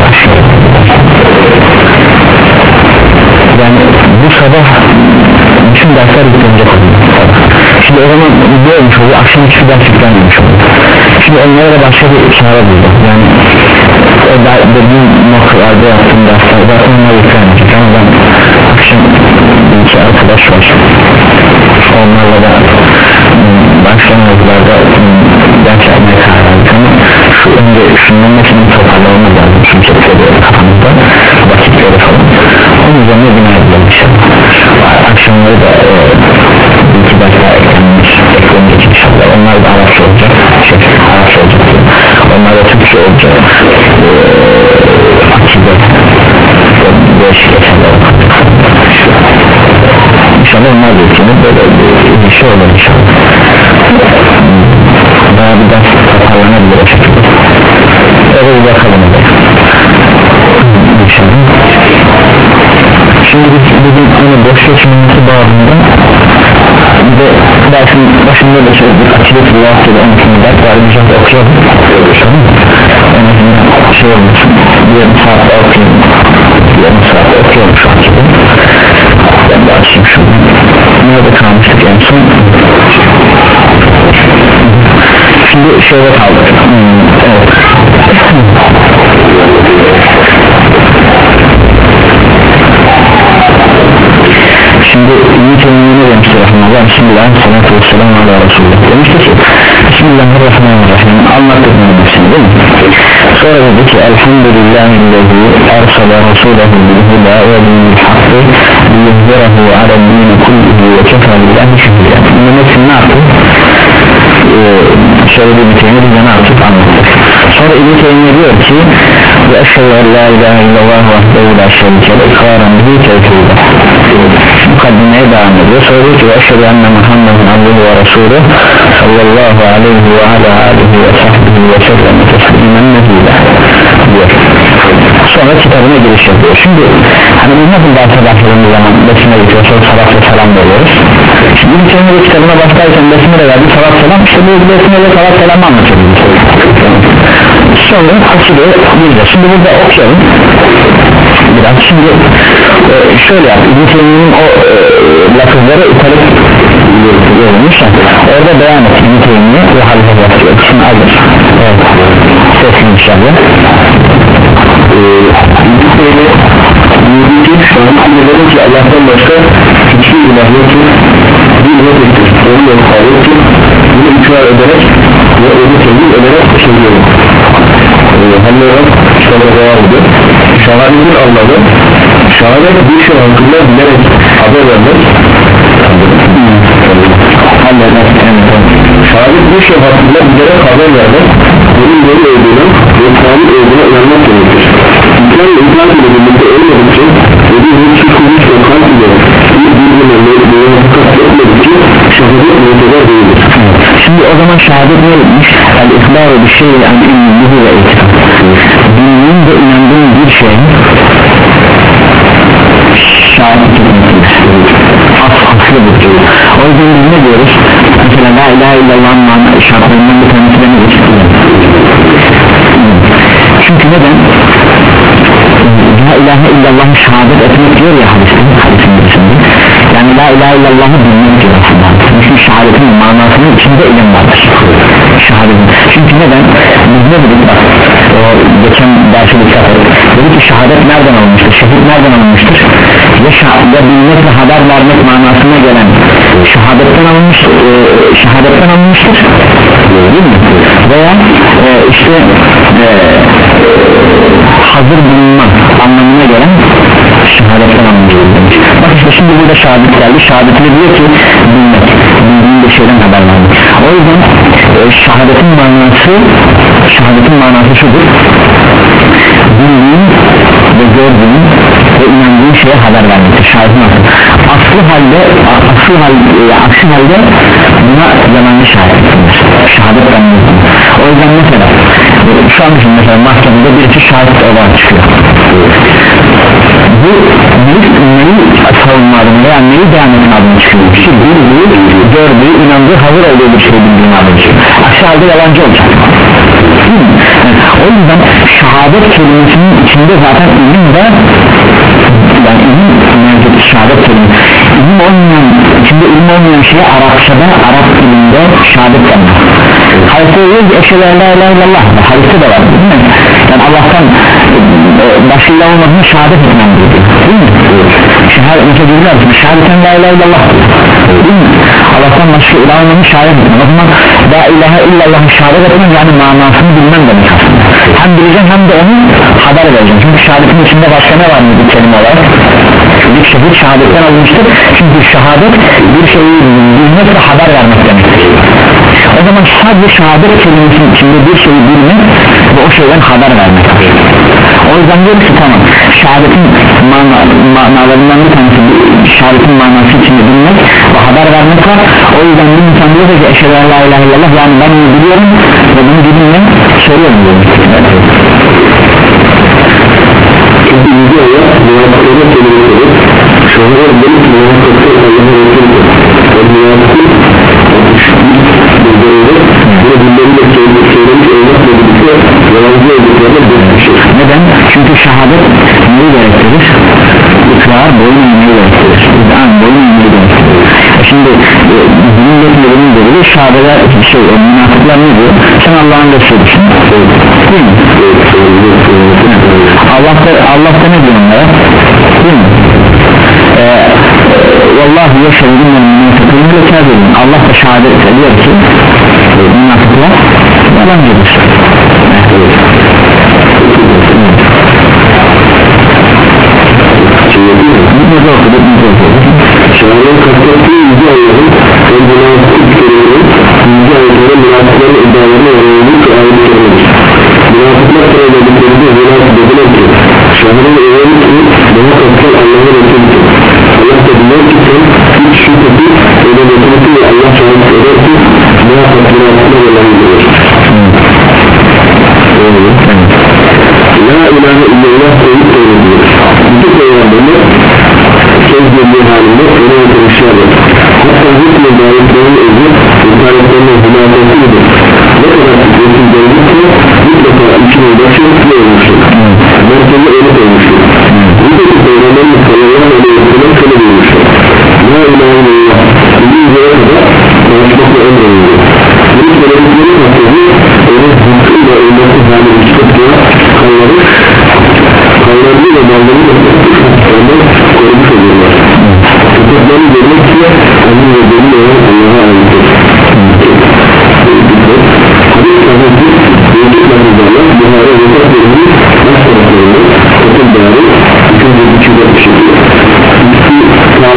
Yani bu sabah bütün dersler yüklenecek oluyor. Şimdi o zaman ne olmuş oluyor? Akşam hiçbir ders yüklenmemiş oluyor. Şimdi onlara da başka bir çare buldum. Yani o da dediğim noktalarda yaptığım dersler zaten onlara yüklenmeyecek ama ben akşam bir iki arkadaş var. Onlarla da başka mevzularda ders yapmaya karar verdik ama şu önce şunların hepsini toparlamamız lazım çünkü çok seviyorum kafamızda vakitleri falan onun üzerine bina ediyorum inşallah akşamları da e, bir iki ders daha eklenmiş eklenecek inşallah onlar da Arapça olacak şey, Arapça olacak onlar da Türkçe olacak e, akide değişik eserler inşallah onlar da eklenir böyle bir şey olur inşallah daha bir ders toparlanabilir o şekilde öyle bir bakalım inşallah. Şimdi biz bugün aynı boş geçmemizi bağımında bir de dersin başında da söyledik akide-i Allah'ta on ikinci ders var bir şekilde okuyalım en azından şey olmasın yarım saatte okuyalım yarım saatte okuyalım şu akide ben de açayım şunu nerede kalmıştık en son şimdi şöyle kaldık hmm, evet şimdi İbn-i Teymiye demiştir rahmanallah Bismillah salatu vesselam ala Resulullah demiştir ki Bismillahirrahmanirrahim anlattık bunu hepsini değil mi? Sonra dedi ki Elhamdülillahillezi ersala Resulahü bilhuda ve bilhakkı liyuhzirahu alel-dini kullihi ve kefa billahi şehiden bunun hepsini ne yaptı? Ee, şöyle İbn-i Teymiye bize ne yaptık anlattık sonra İbn-i Teymiye diyor ki ve eşhedü en la ilahe illallah vahdehu la şerike le ikraran bihi tevhide mukaddimeye devam ediyor sonra diyor ki ve eşhedü enne Muhammedun abduhu ve resulü sallallahu aleyhi ve ala alihi ve sahbihi ve sellem teslimen nezile diyor sonra kitabına giriş yapıyor şimdi hani biz nasıl derse başladığımız zaman besime gidiyor sonra salat ve selam veriyoruz şimdi bir tane kitabına başlarken besime de verdi salat selam işte bu besime de salat selam anlatıyor sonra akide gireceğiz şimdi burada okuyalım biraz şimdi e, şöyle yap İbn-i Teymiye'nin o e, lafızları italık görülmüş ya, orada beyan ettiğim teyini ve halife yapıyor, ikisini alır. Evet, sesini inşallah. İlk teyini Nur'daki şahitlerin ki Allah'tan başka hiçbir ilah yoktur, bir ilah ettir, onun yoktur, yoktur, bunu ikrar ederek ve onu tevhid ederek söylüyorum. Hamleler şöyle devam ediyor. Şahadetin anlamı, şahadet bir şey hakkında bilerek haber vermek. Şahadet bir şey hakkında bilerek haber vermek, bunun yeri olduğuna ve sabit olduğuna inanmak demektir. İkrar ve ikrar ile birlikte olmadıkça ve bir hepsi kurmuş ve kalp ile bir birbirine mevzukat etmedikçe şahadet mevzular değildir. Şimdi o zaman şehadet neymiş? El-İhbar bir şey yani ilmihi ve itikad. Bildiğin ve inandığın bir şey şehadet etmektir. Aslı bir şey. O yüzden biz ne diyoruz? Mesela la ilahe illallah'ın şartlarından bir tanesi de nedir? Çünkü neden? La ilahe illallah'ı şehadet etmek diyor ya hadisin, hadisin içinde. Yani la ilahe illallah'ı bilmek diyor aslında. Çünkü şehadetin manasının içinde ilim vardır. Şehadetin. Çünkü neden? Biz ne dedik bak, o geçen dersi dikkat edin. Dedi ki şehadet nereden alınmıştır? Şehit nereden alınmıştır? Ya şehadet bilmek ve haber vermek manasına gelen şehadetten alınmış, e, şehadetten alınmıştır. Değil mi? Veya e, işte e, hazır bulunma anlamına gelen şehadetten alınmıştır demiş. Bak işte şimdi burada şehadet geldi. Şehadetine diyor ki bilmek, bildiğin bir şeyden haber vermek. O yüzden e, şehadetin manası şehadetin manası şudur: bildiğin ve gördüğün ve inandığın şeye haber vermektir. Şehadetin aslı. Aslı halde aslı halde, e, aksi halde buna zamanlı şehadet edilir. Şehadet vermektir. O yüzden mesela e, şu an için mesela mahkemede birisi şahit olarak çıkıyor. Bu neyi, neyi savunma adına veya neyi beyan etme adına çıkıyor? Kişi bildiği, gördüğü, inandığı, hazır olduğu bir şey bildiğin adına çıkıyor. Aksi halde yalancı olacak. Yani, o yüzden şehadet kelimesinin içinde zaten ilim de, yani ilim mevcut, şehadet kelimesi ilim olmayan, içinde ilim olmayan şeye Arapçada, Arap dilinde şehadet denir. Hadiste diyor ki eşhedü en la ilahe illallah, hadiste de var değil mi? Yani Allah'tan başka ilah olmadığını şehadet etmem diyor, değil mi? Şehadet, mesela diyorlar ki şehadet en la ilahe illallah, değil mi? Allah'tan başka ilah olmadığını şehadet etmem. O zaman la ilahe illallah'ı şehadet etmem, yani manasını bilmem demek aslında. Hem bileceğim hem de onu haber vereceğim. Çünkü şehadetin içinde başka ne var mı bir kelime olarak? Bir şehit şehadetten alınmıştır. Çünkü şehadet bir şeyi bilmek ve haber vermek demektir. O zaman sadece şehadet kelimesinin içinde bir şeyi bilmek ve o şeyden haber vermek. O yüzden diyor ki tamam, şehadetin mana, manalarından bir tanesi şehadetin manası içinde bilmek ve haber vermek var. O yüzden bir insan diyor ki eşhedü en la ilahe illallah, yani ben onu biliyorum ve bunu bilimle söylüyorum diyor. Çünkü ilgi olarak münafıklara kelimeleri şahane benim münafıkta Allah'a rekildir ve münafıkın bilgileri ve bunlarıyla söylemiş olmakla birlikte yalancı olduklarına dönmüştür. Neden? Çünkü şehadet neyi gerektirir? İkrar, boyun eğmeyi gerektirir. İddian, boyun eğmeyi gerektirir. E şimdi bunun bekleyenin dediği şehadeler şey, o münafıklar ne diyor? Sen Allah'ın Resulüsün, değil mi? Allah'ta, Allah'ta ne diyor onlara? Değil mi? Eee Vallahi yaşadım ben münafıklarını ve kâzirim. Allah da şehadet ediyor ki münafıklar yalancıdır. Mutlu okuduk, mutlu okuduk. Şahadet kastettiği yüce Allah'ın ve münafıklık keliminin yüce Allah'ın münafıkların iddialarına yararlılık ve ayrılıklarıdır. Münafıklar söylediklerinde münafık dediler ki şahadet eğer ki daha kapsal Allah'ın Resulü'dür. Allah da biliyor ki sen hiç şüphesiz öyle Resulü'dür ve Allah şahadet eder ki muhakkak münafıklar yalanlıdır. La ilahe illallah tevhid söylediğir bütün peygamberler söz birliği halinde öyle oturmuşlardır. Hatta hükmü davetlerin özü interletlerinin hümaniyeti midir? Ne kadar resim görülürse mutlaka içine başı ne olmuştur? Merkezi öyle olmuştur. Buradaki peygamberimiz sallallahu aleyhi ve sellem şöyle buyurmuştur: La ilahe illallah bildiği üzere kadar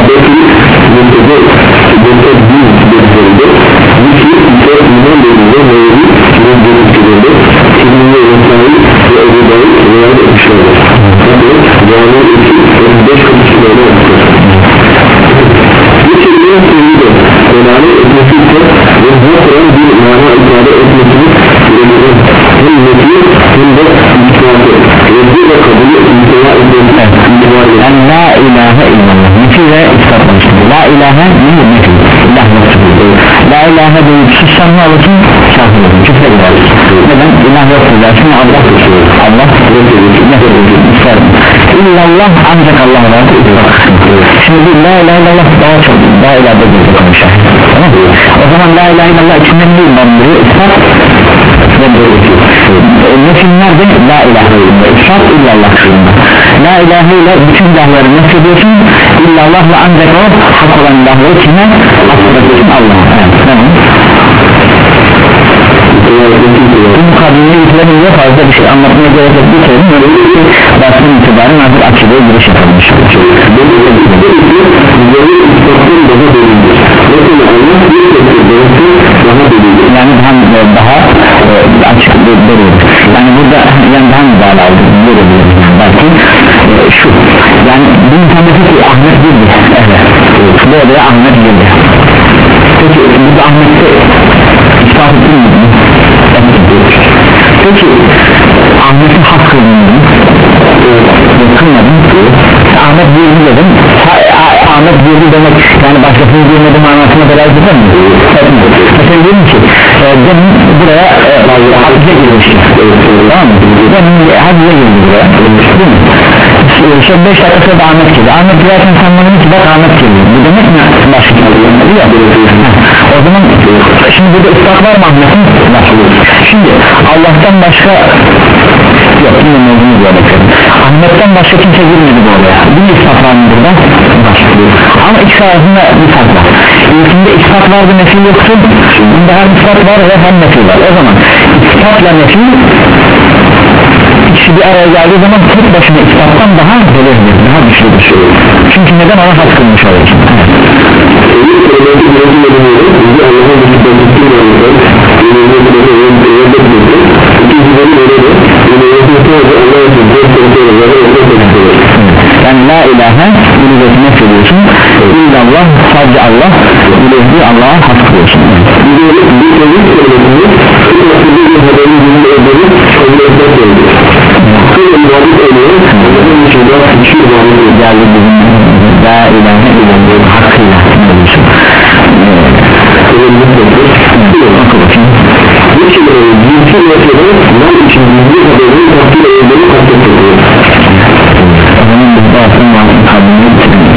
Bekir Mürtede Mürtede Mürtede Zikir ise İman Bey'inde Meyri Mürtede Kimliğe Resai ve Ebu Dağıt Riyad etmişlerdir. Tabi Cami iki otuz beş konuşmalarına yaptır. Bu kelimenin sözüyle delalet etmesi ise ve bu Kur'an bir mana ifade etmesini gerektirir. Hem nefi hem de itibarı reddi ve kabulü itibar edilmesi itibarı yani la ilahe illallah nefi ve ispatlamıştır. La ilahe nefi nefi ilah yoktur. La ilahe deyip sussan ne olursun? Şahit olursun, küfre gidersin. Neden? İlah yoktur dersin, Allah Allah illallah ancak Allah vardır. Şimdi la ilahe illallah daha çok la ilahe de konuşar. Tamam mı? O zaman la ilahe illallah içinden değil ben bunu ispat nefiller de la ilahe illallah ispat illallah kısmında. La ilahe ile bütün ilahları nefrediyorsun, illallah ve ancak o hak olan ilahları kime? Asıl Allah'a. Evet, tamam. Bu mukadimeye getirebiliyor, fazla bir şey anlatmaya gerek yok. Bir kere böyle bir şey baştan itibaren artık akideye giriş yapılmış. Yani daha daha açık veriyoruz. Yani burada yani daha müdahale aldık verebiliriz yani belki e, şu yani bir insan dedi ki Ahmet girdi, evet bu odaya Ahmet girdi. Peki burada Ahmet'te ispat edilmedi mi? Peki Ahmet'in hak kılındı mı? Kılmadı mı? Ahmet girdi dedim. Ahmet girdi demek yani başkasını girmedi manasına kadar gider mi? Mesela diyelim ki e, benim buraya e, hacca girmiştim. Tamam mı? Benim hacca girdi buraya. Değil mi? İşte beş dakika sonra Ahmet girdi. Ahmet girerken sen bana ki bak Ahmet girdi. Bu demek mi? Başka o zaman şimdi burada ıslah var mı Ahmet'in? Şimdi Allah'tan başka yok yine mevzunu diye bakıyorum. Ahmet'ten başka kimse girmedi bu olaya. Bu ıslah var mı burada? Ama ikisi arasında bir fark var. İlkinde ispat vardı nefi yoktu. Bunda hem ispat var ve hem nefi var. O zaman ispatla nefi ikisi bir araya geldiği zaman tek başına ispattan daha belirli, daha güçlüdür. Çünkü neden ona hak kılmış olur? Yani la ilahe ilahiyetine söylüyorsun, illallah sadece Allah, ilahiyeti Allah'a hak kılıyorsun. Geldi bizim la ilahe illallah hakkıyla söylüyorsun. Bakın bakayım. Bu kelimenin cinsel meseleleri mal için bildiği kadarıyla takdir edilmeyi kastettirir. Onun burada aslında malın kalbini bitirir.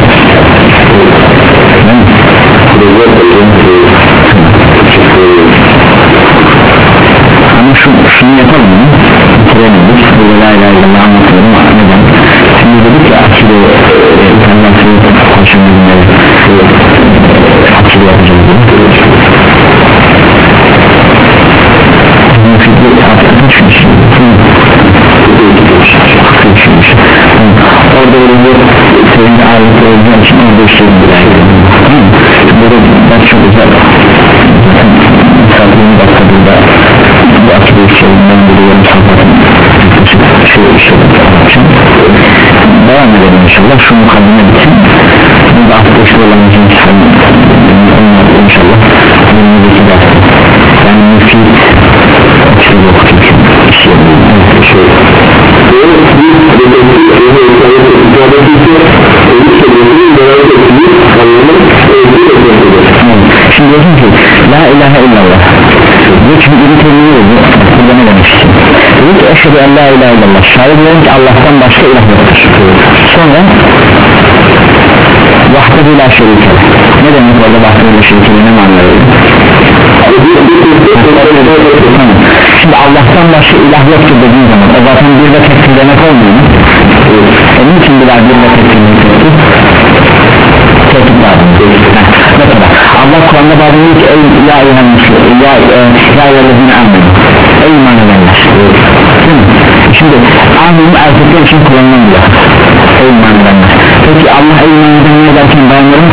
Ama şu, şunu yapalım mı? Bitiremedik. Burada la ilahe illallah anlatalım. Neden? Şimdi dedik ya akide insanlar hoşuma günleri akide yapacağız diye. Orada öyle senin de ayrıca olacağı için orada işlerim bir ayrı. Burada ben çok güzel misafirin dakikada bu akide işlerinden buluyorum sanatın şey işlerim için devam edelim inşallah şu mukaddime bitsin burada arkadaşlar olan cins onlar inşallah önümüzdeki dersi yani müfid şey yok çünkü işlerim şey şimdi diyorsun ki la ilahe illallah bu çünkü bir kelime oldu burada ne demek istiyor diyor ki eşhedü en la ilahe illallah şahit ediyorum ki Allah'tan başka ilah yoktur sonra vahdehu la şerike ne demek orada vahdehu la şerike ne manada şimdi Allah'tan başka ilah yoktur dediğin zaman o zaten bir ve tektir demek olmuyor mu? Onun için bir daha bir ve tektir demek tehdit lazım. Mesela Allah Kur'an'da bazı diyor ki ey ya eyyühen müslüman ya eyyühellezine amin ey iman edenler. Şimdi aminim erkekler için kullanılan diyor ey iman edenler. Peki Allah ey iman edenler derken bayanların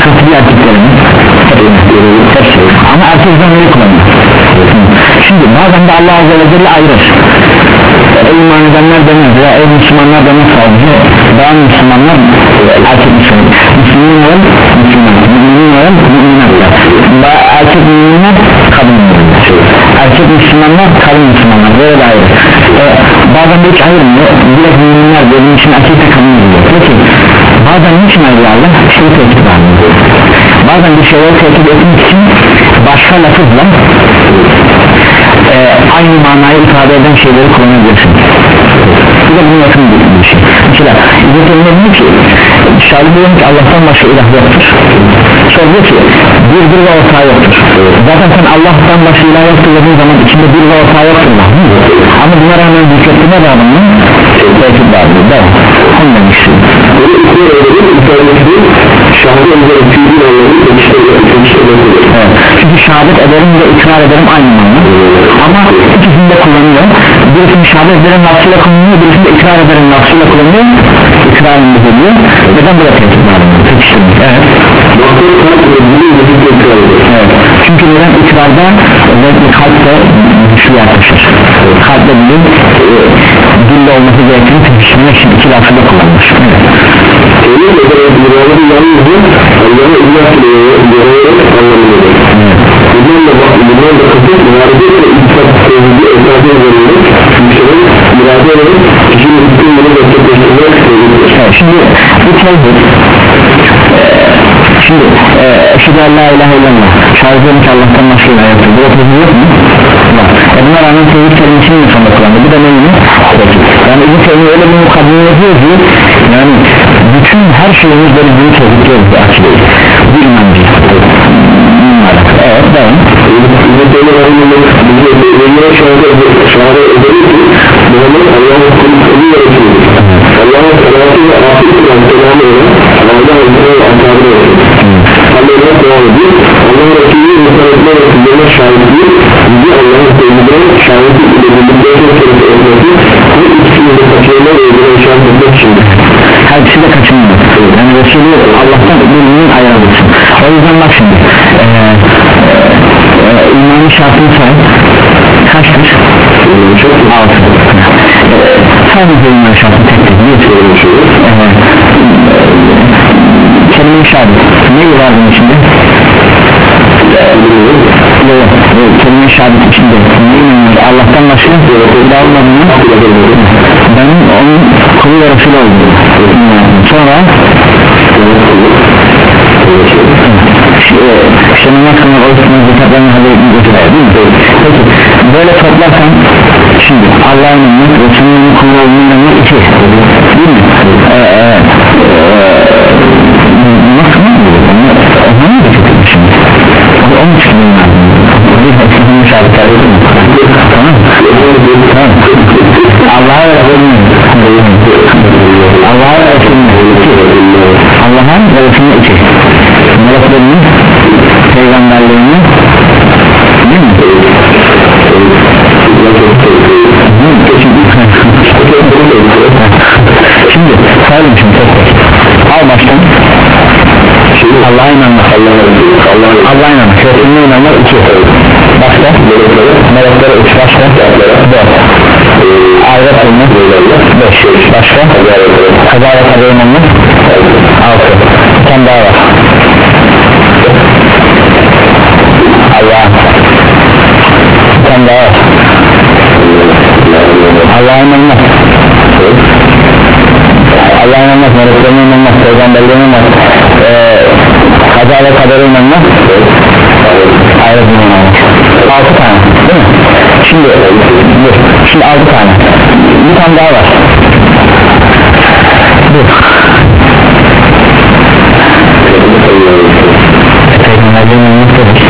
Allah Azze ve Celle ayırır. Ey iman edenler demez ya ey Müslümanlar demez sadece. Ben Müslümanlar erkek Müslüman, Müslüman olan Müslüman, Müslüman olan Müslüman. Erkek Müslümanlar, kadın Müslümanlar. Erkek Müslümanlar, kadın Müslümanlar. Böyle de ayrı. Ee, bazen de hiç ayrılmıyor. Direkt Müslümanlar benim için erkek de kadın diyor. Peki bazen niçin ayrılarlar? Şunu tehdit var. Bazen bir şeyleri tehdit etmek için başka lafızla e, aynı manayı ifade eden şeyleri kullanabilirsin. Bu da bunun yakın bir şey. Mesela İzzet'in diyor ki şahit diyor ki Allah'tan başka ilah yoktur. Sonra diyor ki bir bir ve ortağı yoktur. Zaten sen Allah'tan başka ilah yoktur dediğin zaman içinde bir ve ortağı yoktur. Ama buna rağmen büyükletme de adamın tehdit vardır. Devam. Onu demiştim. Şahit ederim fiilin anlamı evet. Çünkü şehadet ederim ve ikrar ederim aynı manada. Ama ikisini de kullanıyor. Birisini şehadet ederim lafzıyla kullanıyor, birisini de ikrar ederim lafzıyla kullanıyor. İkrarını da ediyor. Neden burada tehdit var? Pekiştirmiş. Evet. Evet. Çünkü neden ikrarda özellikle kalpte güçlü yaklaşır. Kalpte bilir e, dille olması gerektiğini pekiştirmek için iki lafı da kullanmış. Evet. Emin ederek müraları yalnızca Allah'a ilah diye anlamındadır. Bundan da kasıt müradı ve İslam sevgili esası üzerinde müşterek müradı ederek kişinin bütün bunu gerçekleştirmek sevgilir. Şimdi bu tevhid şimdi eşhedü en la ilahe illallah şahit ediyorum ki Allah'tan başka ilah yoktur. Bu tevhid yok mu? Var. E buna rağmen tevhid kelimesini mi sonunda kullandı? Bu da neyini? Yani bu tevhid öyle bir mukaddime yapıyor ki yani bütün her şeyimiz böyle bir tevhid diyoruz bir akideyi. Bu inancı. Evet devam. İzzet öyle varımlılık bize şahane ederiz ki Muhammed Allah'ın kulü ve Resulüdür. Allah'ın salatı ve afiyet olan selamı olan Allah'ın Allah'ın ashabına verir. Allah'ın devam ediyor. Allah'ın Resulü muhabbetine ve kullarına şahitliği bizi Allah'ın sevgilerine şahitlik ile birlikte çok kere etmesi bu ikisini de kaçırma ve ödülen şahit etmek içindir. Her ikisi de kaçınmıyor. Yani Resulü Allah'tan birinin ayarlısı. O yüzden bak şimdi ee, e, imanın şartını say kaçtır? Çok altı. Sadece imanın şartını tek tek bir kelime-i şehadet neyi var bunun içinde? Kelime-i şehadet içinde Allah'tan başka ilah olmadığını benim onun kulu ve Resulü olduğunu sonra işte namaz kılmak oluşturmak zekatlarını hazırlıkını götürüyor değil mi? Peki böyle toplarsan şimdi Allah'a inanmak Resulü'nün kulu olduğunu inanmak iki değil mi? Eee eee nasıl mı? Onu mu götürüyor şimdi? Onun için inanmak bir hepsinin şartları değil mi? Tamam tamam Allah'a ve Resulü'nün Allah'a ve Resulü'nün Allah'a ve Resulü'nün iki meleklerinin peygamberlerinin değil mi? Şimdi sayalım şimdi tek tek al baştan Allah'a inanmak Allah'a inanmak Resulü'ne inanmak iki başka meleklere üç başka dört ahiret inanmak beş başka kaza ve kader inanmak altı bir tane daha var Allah bir tane daha var Allah'a inanmak Allah'a inanmak meleklerine inanmak peygamberlerine inanmak ee, kaza ve kadere inanmak ahiret inanmak altı tane değil mi? Şimdi dur şimdi altı tane bir tane daha var dur peygamberlerine inanmak dedik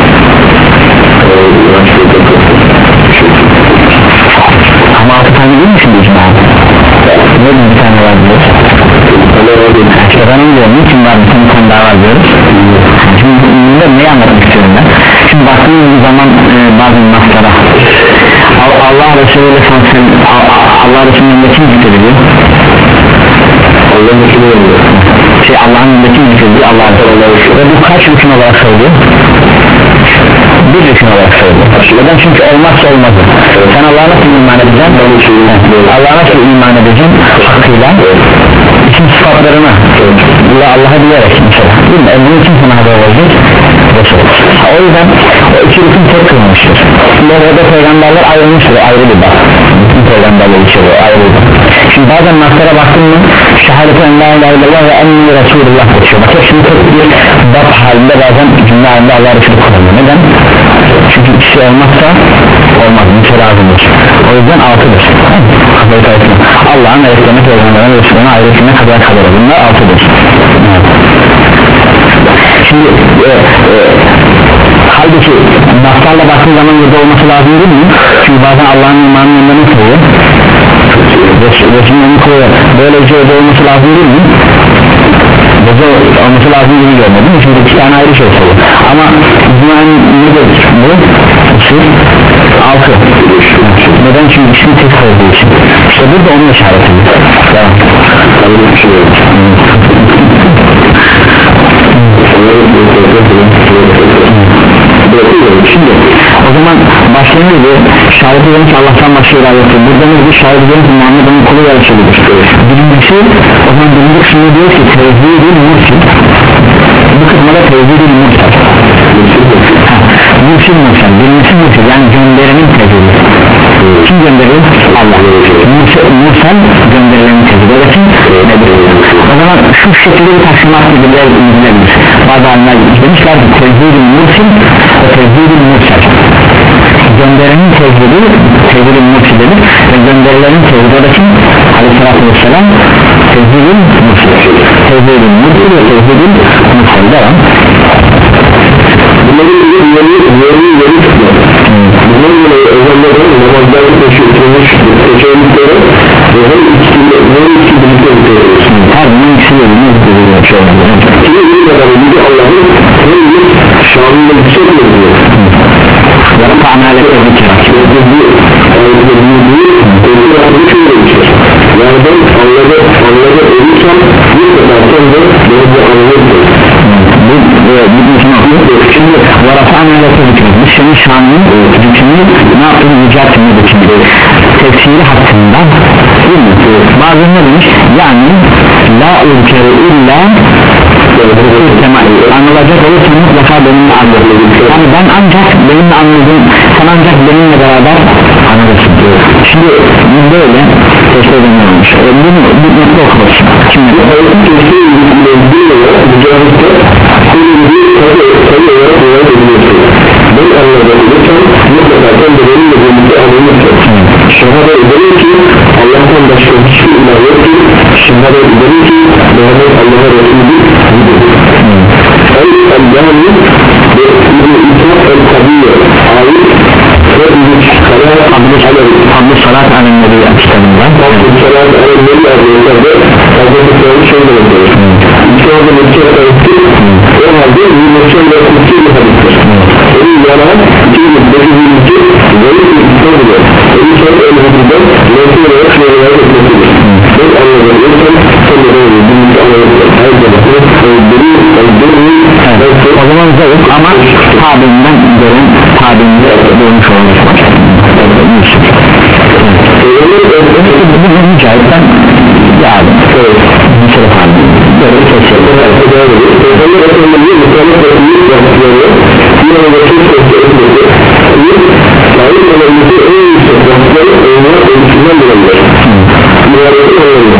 ama altı tane değil mi şimdi icma? Ne bir tane var diyoruz? İşte ben onu diyorum niçin var bir tane daha var diyoruz? Şimdi bunları neyi anlatmak istiyorum ben? Şimdi baktığımız zaman e, bazı naslara Allah Resulü ile sanatın Allah Resulü'nün önünde kim zikrediliyor? Allah'ın Resulü'nün önünde şey Allah'ın önünde kim zikrediliyor? Allah Resulü ve bu kaç rükün olarak söylüyor? Bir rükün olarak söylüyor neden? Çünkü olmazsa olmazı sen ben Allah'a nasıl iman edeceğim? Allah'a nasıl iman edeceğim? Hakkıyla isim sıfatlarına Allah'a diyerek mesela bunun için sana haber olacak. O yüzden o iki rükün tek kılmıştır. Şimdi orada peygamberler ayrılmıştır, ayrı bir bak. Bütün peygamberler içeriyor, ayrı bir bak. Şimdi bazen naslara baktın mı şehadeti en la ilahe illallah ve enni Resulullah geçiyor. Bak hepsini tek bir bak halinde bazen cümle halinde Allah Resulü kullanıyor. Neden? Çünkü ikisi olmazsa olmaz, bir lazımdır. O yüzden altıdır. Allah'ın ayetlerine, peygamberine, Resulüne ayrıcına kadar kadar bunlar altıdır. Şimdi e, e, halbuki naslarla baktığın zaman burada olması lazım değil mi? Çünkü bazen Allah'ın imanının yanına koyuyor Resulünün koyuyor, böylece orada olması lazım değil mi? Burada olması lazım gibi görmüyor değil mi? Çünkü iki tane ayrı şey söylüyor. Ama imanın nedir bu? Siz altı. Neden? Çünkü ismi tek olduğu için. İşte burada onun işareti. Devam. Şimdi o zaman başlanırdı şahit edelim ki Allah'tan başka ilah yoktur. Burada ne bir şahit edelim ki Muhammed'in kulu ve Resulüdür. Birincisi o zaman birinci kısmı diyor ki tevhid-i mursil. Bu kısmada tevhid-i mursal mursil mursal birincisi mursil yani gönderenin tevhidi. Kim gönderiyor? Allah. Mursal gönderilenin tevhidi. O da kim? O zaman şu şekilde bir taksimat bilgiler ilgilenir. Bazı alimler demişler ki tevhid-i mursil ve tevhid-i mursal. Gönderenin tevhidi tevhid-i mursildir ve gönderilenin tevhidi o da kim? Aleyhisselatü vesselam tevhid-i mursil. Tevhid-i mursil ve tevhid-i mursal. Devam. Bunların bir yeri yeri yeri tutmadı. Bunların böyle özellikle namazları teşekkürmüş teşekkürleri ve her ikisinde her ikisi birlikte bitiriyoruz. Her bunun ikisiyle birlikte bitiriyoruz. Kimi bir kadar bir Allah'ın her bir şanında yüksek mi diyor? Yarıp amelete bitirir. Bu bu ayette büyüdüğü ödül hakkı şöyle geçer. Yani ben Allah'ı Allah'ı ölürsem bir kadar sonra beni bu anlayabilir. Bu bir için okuyor. Şimdi yarıp amelete bitirir. Biz senin şanını bütünü ne yaptığını yüceltmeyi bitirir. Tefsiri hakkında değil mi? Bazen ne demiş? Yani la ülkeri illa anılacak olursa mutlaka benimle anlayabilir. Yani ben ancak benimle anladım, sen ancak benimle beraber anlarsın diyor. Şimdi böyle teşekkür edilmiş. Bunu bir nokta okuruz. Şimdi bu ayetin teşekkür edildiği olarak mücahitte senin bir tabi tabi olarak olarak ediliyorsun. Ben anlayabilirsem mutlaka sen de benimle birlikte anlayabilirsin. Şehade edelim ki Allah'tan başka hiçbir ilah yoktur. Şehade edelim ki Muhammed Allah'a Resulü'dür. El-Allah'ın ve İbn-i İsraf el-Kabiyye ait ve İbn-i Salat Abdü Salat Alemleri kitabından Abdü Salat Alemleri adresinde Hazreti Sa'yı şöyle yapıyor. İçeride Mekke'ye kayıttı. O halde bir Mekke'ye kutsi bir hadistir. Onun yalan iki bin dokuz yüz iki zayıf bir İslam ile Ebu Sa'yı el-Hadis'de Mekke'ye olarak şöyle etmesidir. Ben anlayabilirsem sen de böyle birlikte anlayabilirsin. Her zaman öldürü, öldürü o zaman zayıf ama tabiinden görün tabiinde bulmuş olmuş. Bu mücahitten yani mesela tabi böyle bir şey Peygamber Efendimiz'in mutlaka büyük vakitleri yine de çok çok etmedi. Sahip olanımızı en yüksek vakitleri olma ölçüden bulunur. İbadetin olanı.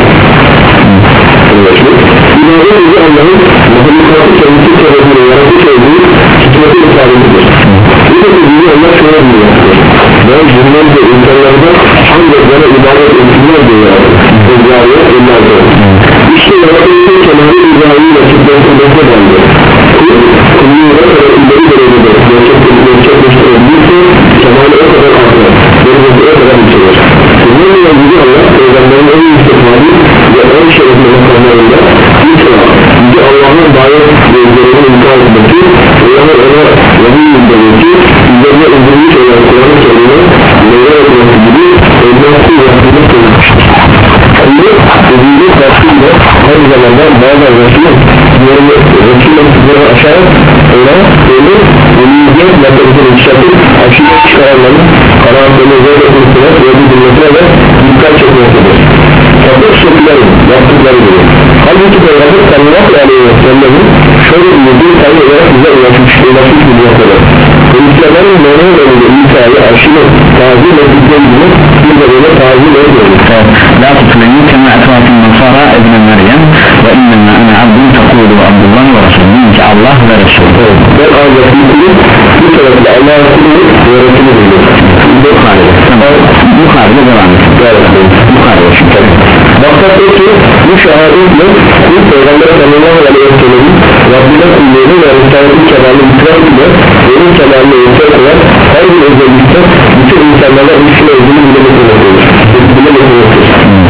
İbadet bizi Allah'ın mahlukatı kendisi tarafından yaratmış olduğu hikmeti ifadesidir. Bu da bizi Allah şöyle bilmektir. Ben cümlende insanlarda hangi bana ibadet etsinler diye yarattım. Ezra'ya ellerde. İşte yaratıldığı kenarı İbrahim'in açıklarında bandı. Kul, kulluğuna kadar ileri derecede gerçekleştirebilirse kemali o kadar artar. Derecesi o kadar yükselir. Bunun ilgili Allah peygamberin en yüksek hali ve en şerefli makamlarında lütfen Yüce Allah'ın dair gözlerini imkan etmesi ve ona ona Nebi Yüzde'deki üzerine indirilmiş olan Kur'an-ı Kerim'e meyve etmesi gibi elması yaptığını söylemiştir. Şimdi dediğinde karşıyla her zamanda bazı Resul'ün diğerine Resul'ün sizlere aşağı öyle öyle önümüzde yaklaşık yükseltip aşırı çıkaranların karanlıklarını zor etmesi Hazreti sallallahu aleyhi ve sellem'in şöyle bir sayı olarak bize ulaşmış ulaşmış bir noktada Hristiyanların Meryem önünde İsa'yı aşırı tazim ettikleri gibi bir de böyle tazim ediyoruz. La tutuleni kema etvatin nasara ibn Meryem ve innema ana abdun tekulu Abdullah ve Resulü ki Allah ve Resulü. Ben ancak bir kulun bu tarafında Allah'ın kulunu ve Resulü biliyorum. Bukhari'de Bukhari'de devam ediyor. Bukhari'de çünkü Maksat o ki bu şehadetle bu Peygamber sallallahu aleyhi ve sellem'in Rabbine kulluğunu ve Risaletin kemalini itiraf ile onun kemalini itiraf eden her bir özellikle bütün insanlara üstüne özünü bile meselesidir. Bile meselesidir.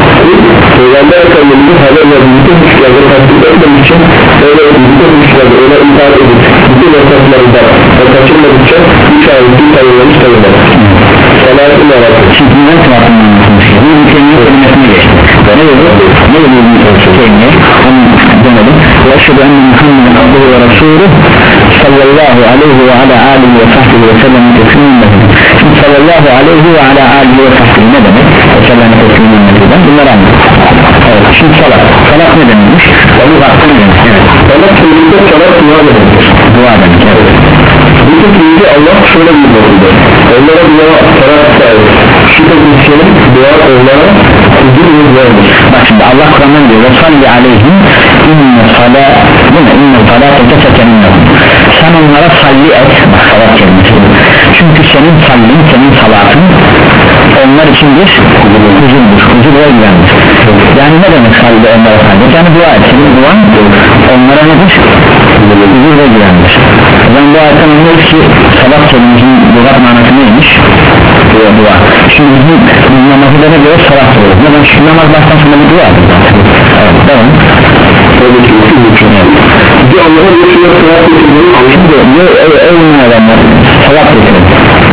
Peygamber Efendimiz'in haber verdiği bütün güçlerde tasdik etmek için öyle bütün güçlerde ona itaat edip bütün yasaklarında ve kaçırmadıkça üç ayeti sayılmış sayılmaz. Salatın Arap'ı. Şimdi ben sıratından anlatmışım. Bu ülkenin ölmesine geçti. Ne dedi? Ne dedi? Keyne onu demedim. Ve eşhedü enne Muhammeden abduhu ve Resulü sallallahu aleyhi ve ala alihi ve sahbihi ve sellem teslimin nedir? Şimdi sallallahu aleyhi ve ala alihi ve sahbihi ne demek? Ve sellem teslimin nedir? Bunları anladık. Evet, şimdi salat. Salat ne demek? Onu baktım demek. Evet. Salat keliminde salat dua demektir. Dua demek. Evet. Bütün bilgi Allah şöyle bir bölümde onlara dua salat sahip şüphesiz senin dua onlara huzur ve güvendir. Bak şimdi Allah Kur'an'dan diyor ve salli aleyhim inne salat inne salat tesekeninlehum sen onlara salli et bak salat kelimesi çünkü senin sallin senin salatın onlar için bir huzurdur huzur ve güvendir. Yani ne demek salli onlara salli yani dua et senin duan onlara nedir? Huzur ve güvendir. Ben bu ayetten anlıyoruz ki salat kelimesinin lügat manası neymiş? Dua, dua. Şimdi bizim namazı ne göre salat olur. Neden? Şu namaz baştan sonra bir duadır zaten. Evet, devam. Öyle ki bir Allah'a bir şey salat getirmeyi Şimdi evin adamlar salat getirir.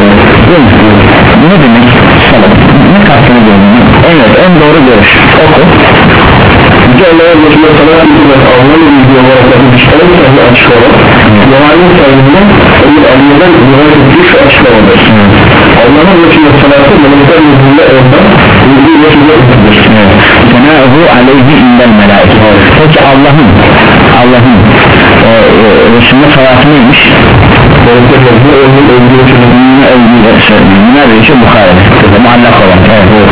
Ne demek salat? Ne kastını görüyor? Evet, en doğru görüş. Oku. Yüce Allah'a geçme salat getirmek Allah'ın bildiği olarak da bir işler sahne açık olarak Muhalif sayımında Emir Aliye'den rivayet ettiği şu açıklamadır. Allah'ın geçme salatı melekler yüzünde ondan bildiği geçme ettirir. Cenab-ı aleyhi indel melaike. Peki Allah'ın Allah'ın e, e, Resulüne salatı neymiş? Melekler yüzünde onun öldüğü için Bununla övgüyle söyleyeyim. Nerede için Bukhari'de muallak olarak. Evet.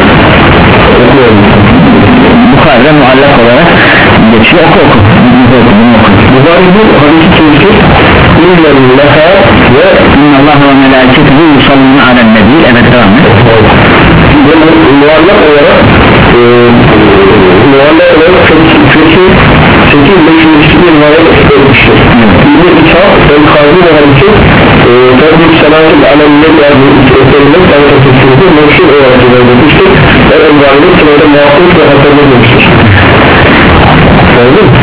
Bukhari'de muallak olarak geçiyor. Oku oku. Bukhari bu hadisi tefsir İllerin leha ve İnnallâhu ve melâiketuhu yusallûne alen nebi. Evet devam et. Muallak olarak e, muallak olarak Fetih sekiz beş yüz bir rivayet etmiştir. İbn-i İshak El-Kâzi ve hadisi Fetih Salatül Alem'le yazdığı eserinde sayfa tefsirde meşhur olarak rivayet etmiştir. Ve El-Vâhid'in sırada muhakkuk ve hatırlı demiştir. Oldu mu?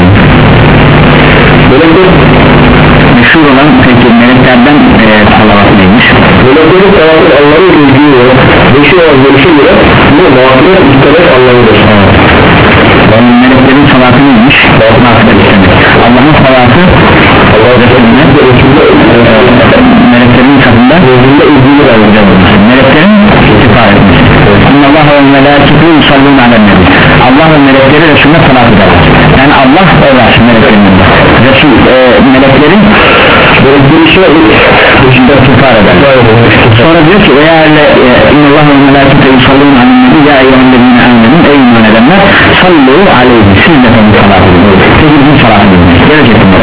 Melekler meşhur olan peki meleklerden e, salavat neymiş? Meleklerin salatı Allah'ın bildiği ve beşi olan görüşe göre bu mağfiret istemek anlamıdır. Yani meleklerin salatı neymiş? Mağfiret istemek. Allah'ın salatı Allah Resulüne meleklerin katında gözünde ilgili vermeyeceğim. Meleklerin istifade etmesi. Allah ve meleketi yusallûne alen nebi. Allah ve melekleri Resulüne salat ederler. Yani Allah öler meleklerin Resul e, meleklerin meleklerin işe dışında istifade eder. Sonra diyor ki veya innallah ve meleketi yusallûne alen nebi ya eyyühellezîne âmenû ey iman edenler sallû aleyhi siz de tabi salat edin. Siz bizim salat edin. Gelecek bunlar.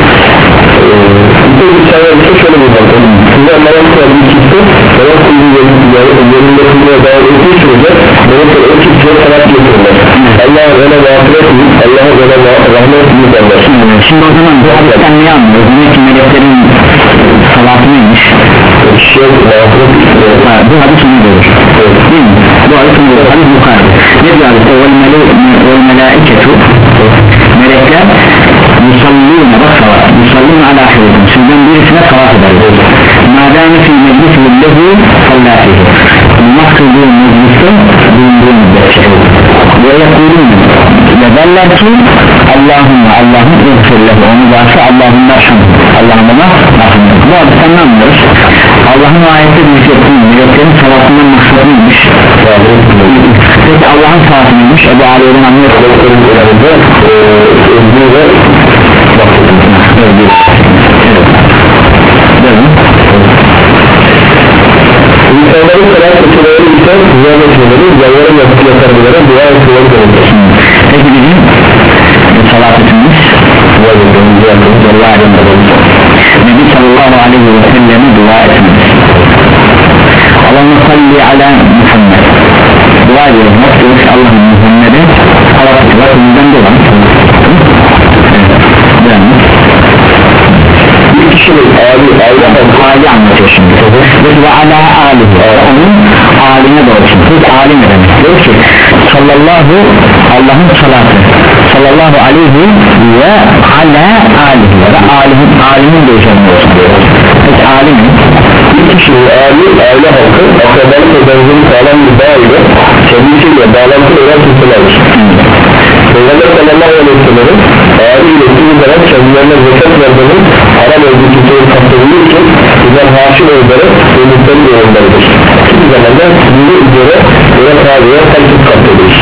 Bir bir sayarsa şöyle bir bakalım. Size Allah'ın kuralı ikisi Allah'ın kuralı yerinde kılmaya dair ettiği sürece melekler o kimseye salat getirirler. Allah'a öyle mağfiret edin, Allah'a öyle rahmet edin derler. Şimdi o zaman bu hadisten ne anlıyoruz? Demek ki meleklerin salatı neymiş? Şey, mağfiret Bu hadis onu görür. Değil mi? Bu hadis onu görür. Hadis yukarı. Ne diyor hadiste? Vel melaiketu melekler yusallûne bak salat yusallûne ala ahirikum sizden birisine salat eder madâme fil meclisi villezî sallâfihi namaz kıldığı mecliste bulunduğu müddetçe ve yekulûne ve derler ki Allahümme Allah'ın ıgfirlehu onu varsa Allah'ın merhamet Allah'ın ona merhamet bu hadisten ne anlıyoruz? Allah'ın ayette bilgi ettiği meleklerin salatından maksat neymiş? Peki Allah'ın salatı neymiş? Ebu Ali'den anlıyoruz. Özgür ve Özgür. İnsanların kadar kötüleri ise ziyaret etmeleri, yalvarın yapıp yatarmaları, dua etmeleri gerekir. Peki bizim salat etmemiz Nebi sallallahu aleyhi ve sellem'e dua etmemiz. Allah'ın salli ala Muhammed. Dua ediyoruz. Nasıl ki Allah'ın Muhammed'e salatı var. Ondan dolan. Bir kişinin Ali, aile hali anlatıyor şimdi. Ve ala alihi. Onun aline doğrusu. Peki alim ne demek? Diyor ki sallallahu Allah'ın salatı sallallahu aleyhi ve ala alihi ve alihin alimin de üzerinde olsun diyor. Peki alim mi? bir kişinin Ali, aile halkı akrabalık ve benzeri sağlam bir bağ ile kendisiyle bağlantı olan kimselerdir. Peygamber sallallahu aleyhi ve sellem'in Ali ile tüm olarak kendilerine zekat vermenin haram olduğu kimseyi kaptırılır ki bizden haşir olarak ve mutlu yorumlarıdır. Kimi zaman da sizin üzere ve tabiye kalkıp kaptırılır.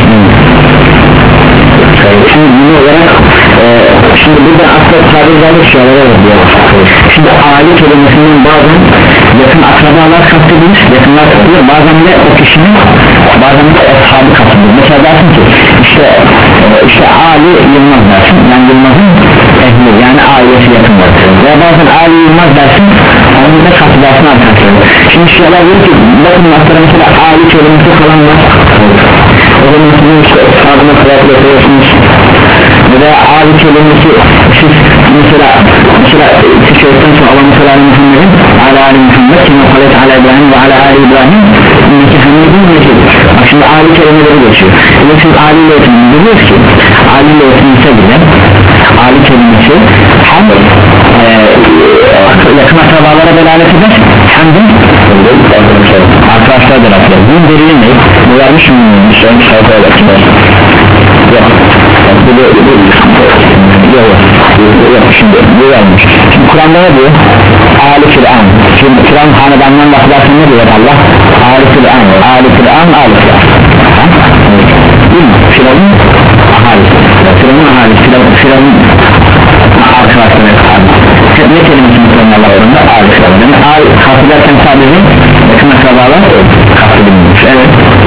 Şimdi bunu olarak e, şimdi burada aslında tabirlerle şeyler oluyor. Şimdi aile kelimesinden bazen yakın akrabalar kastedilir, yakınlar kastedilir, bazen de o kişinin bazen de ashabı kastedilir. Mesela dersin ki işte e, işte Ali Yılmaz dersin, yani Yılmaz'ın ehli yani ailesi yakınlar veya bazen Ali Yılmaz dersin, onun da kastedersin arkadaşlar. Şimdi şeyler diyor ki bakın mesela mesela Ali kelimesi falan var, o zaman sizin işte ashabına kıyafet yapıyorsunuz veya Ali kelimesi siz mesela mesela tişörtten sonra Allah mesela Muhammed'in ala Ali Muhammed kime kalet ala İbrahim ve ala Ali İbrahim inneki hamidin mecid. Bak şimdi Ali kelimeleri geçiyor. Ve siz Ali ile eğitimini biliyoruz ki Ali ile eğitimse bile Ali kelimesi hem e, yakın akrabalara delalet eder hem de arkadaşlar delalet eder. Bunun delili ne? Bu vermiş mi? Müslüman sayfa olarak yok bu da yok yok şimdi bu vermiş. Şimdi Kur'an'da ne diyor? Ali Firan. Şimdi Firan hanedanından bahsederken ne diyor Allah? Ali Firan, Ali Firan, Ali Firan. Değil mi? Firan'ın ahalisi. Firan'ın ahalisi. Firan'ın arkadaşları ahalisi. Ne kelimesini kullanıyor Allah orada? Ali Firan. Yani Ali kastederken sadece yakın akrabalar kastedilmiş. Evet.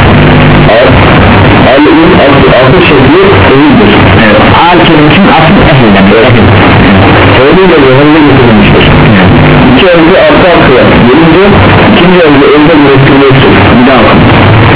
Ali'nin asıl şekli ehildir. Evet. Al kelimesinin asıl ehilden. Ehliyle yoğunluğu getirilmiştir. İki önce arka arkaya gelince ikinci önce elde mürekkülüyorsun. Bir daha okun.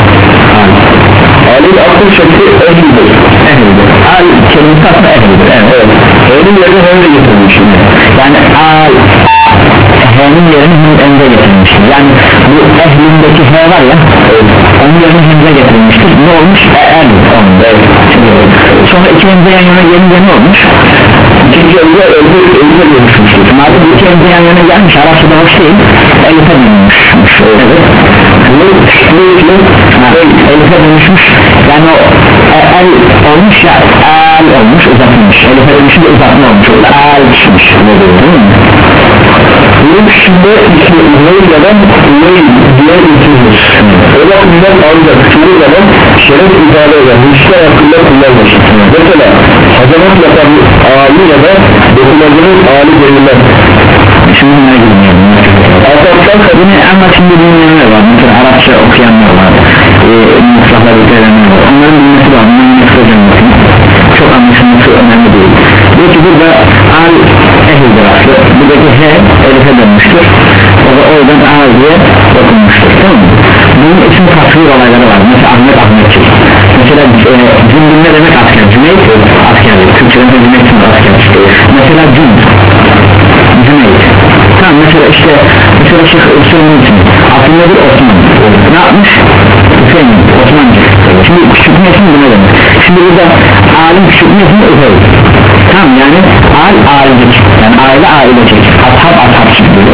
Ali'nin asıl şekli ehildir. Ehildir. Al kelimesi asıl ehildir. Evet. Evet. Ehlin yerine önce getirilmiştir. Yani al H'nin yerini hemze getirilmiştir. Yani bu ehlindeki H var ya evet. Onun yerini hemze getirilmiştir. Ne olmuş? El olmuş. Evet. Sonra iki hemze yan yana gelince ne olmuş? İkinci önce elde elde görüşmüştür. Madem iki hemze yan yana gelmiş Arapçada hoş değil. Elif'e dönmüş. Evet. Bunun şekli Elif'e dönmüş. Yani o el olmuş ya el olmuş uzatılmış. Elif'e dönmüş de uzatma olmuş. El çıkmış. Değil mi? bunun içinde ismi Üveyla'dan Üveyl diye isimdir. O bakımdan ancak çoğu zaman şeref ifade eden müşter hakkında kullanılır. Mesela hazamat yapan Ali ya da dokunacının Ali verilmez. Şimdi bunlara girmeyelim. Asaptan Bunu ama şimdi bilmeyenler var. Mesela Arapça okuyanlar var. Eee mutlaka ötelenler var. Onların bilmesi var. Onların bilmesi var. Çok anlaşılması önemli değil. Diyor ki burada al ehildir aslı. Buradaki he elife dönmüştür. O da oradan al diye dokunmuştur. Tamam mı? Bunun için tasvir olayları var. Mesela Ahmet Ahmetçik. Mesela e, cündün ne demek asker? Cüneyt askerlik. Türkçe'de cüneyt askerlik. Mesela cünd. Cüneyt. Tamam mesela işte mesela Şeyh Hüseyin'in için aslında bir Osman ne yapmış? Hüseyin Osmancık. Şimdi küçük nesin bu ne demek? Şimdi burada alim küçük nesin Üfey. Tamam yani al ailecek yani aile ailecek ashab ashabçık diyor.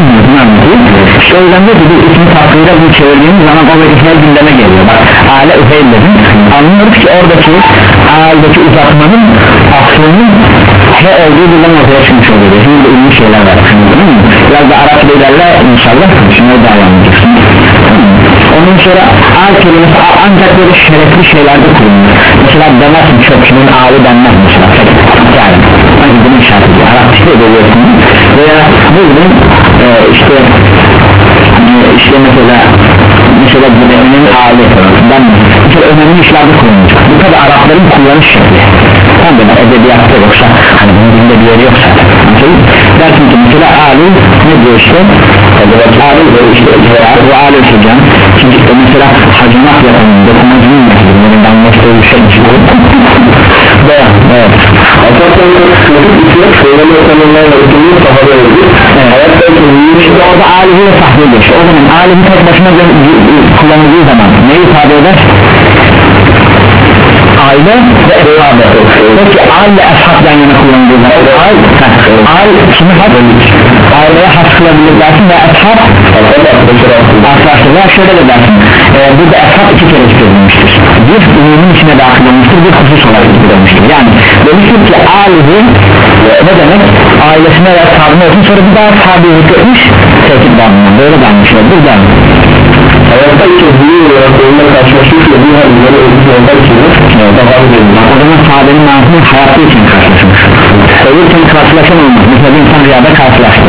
İşte o yüzden de bu ismi takvire bunu çevirdiğimiz zaman o her gündeme geliyor. Bak aile Üfey dedim. Anlıyoruz ki oradaki ailedeki uzatmanın aslının he olduğu buradan ortaya çıkmış oluyor. Şimdi de ünlü şeyler var. Biraz da Arap'ta ilerle inşallah. Şimdi daha anlayacaksın. O Ondan sonra al kelimesi ancak böyle şerefli şeylerde kullanılır. Mesela demezsin çöpçünün ağlı denmez mesela. Yani hani bunu işaret ediyor. Arapçada ediyorsun. Veya bugün e, işte işte mesela mesela güneşinin ağlı denmez. Mesela önemli işlerde kullanılır. Bu tabi Arapların kullanış şekli. Tam böyle edebiyatta yoksa hani bunun dilinde bir yeri yoksa dersin ki mesela ağlı ne diyor işte ağlı işte bu ağlı hocam çünkü mesela hacimat yapanın dokumacının bunun anlaştığı bir şey bayağı evet Atatürk'ün çocuk içine söyleme tanımlar yapıldığı sahada öldü hayattaki şimdi orada alihi ve sahne geçiyor o zaman alihi tek başına kullanıldığı zaman ne ifade eder? Aile ve eshabı peki al ve eshab yan yana kullanıldığı zaman al, al kimi has? Aileye has kılabilir dersin ve eshab arkadaşlar veya şöyle de dersin e, burada eshab iki kere zikredilmiştir bir umumun içine dahil olmuştur bir husus olarak zikredilmiştir yani demiştir ki alihi ne demek ailesine ve eshabına olsun sonra bir daha sahabi zikretmiş tehdit bağımından böyle denmişler bir daha hayatta iki büyük olarak onunla karşılaşmış ve bir halinde öldüğü yollar için o zaman sahabenin manasını hayatta için karşılaşmış ölürken karşılaşan olmaz mesela bir insan rüyada karşılaştı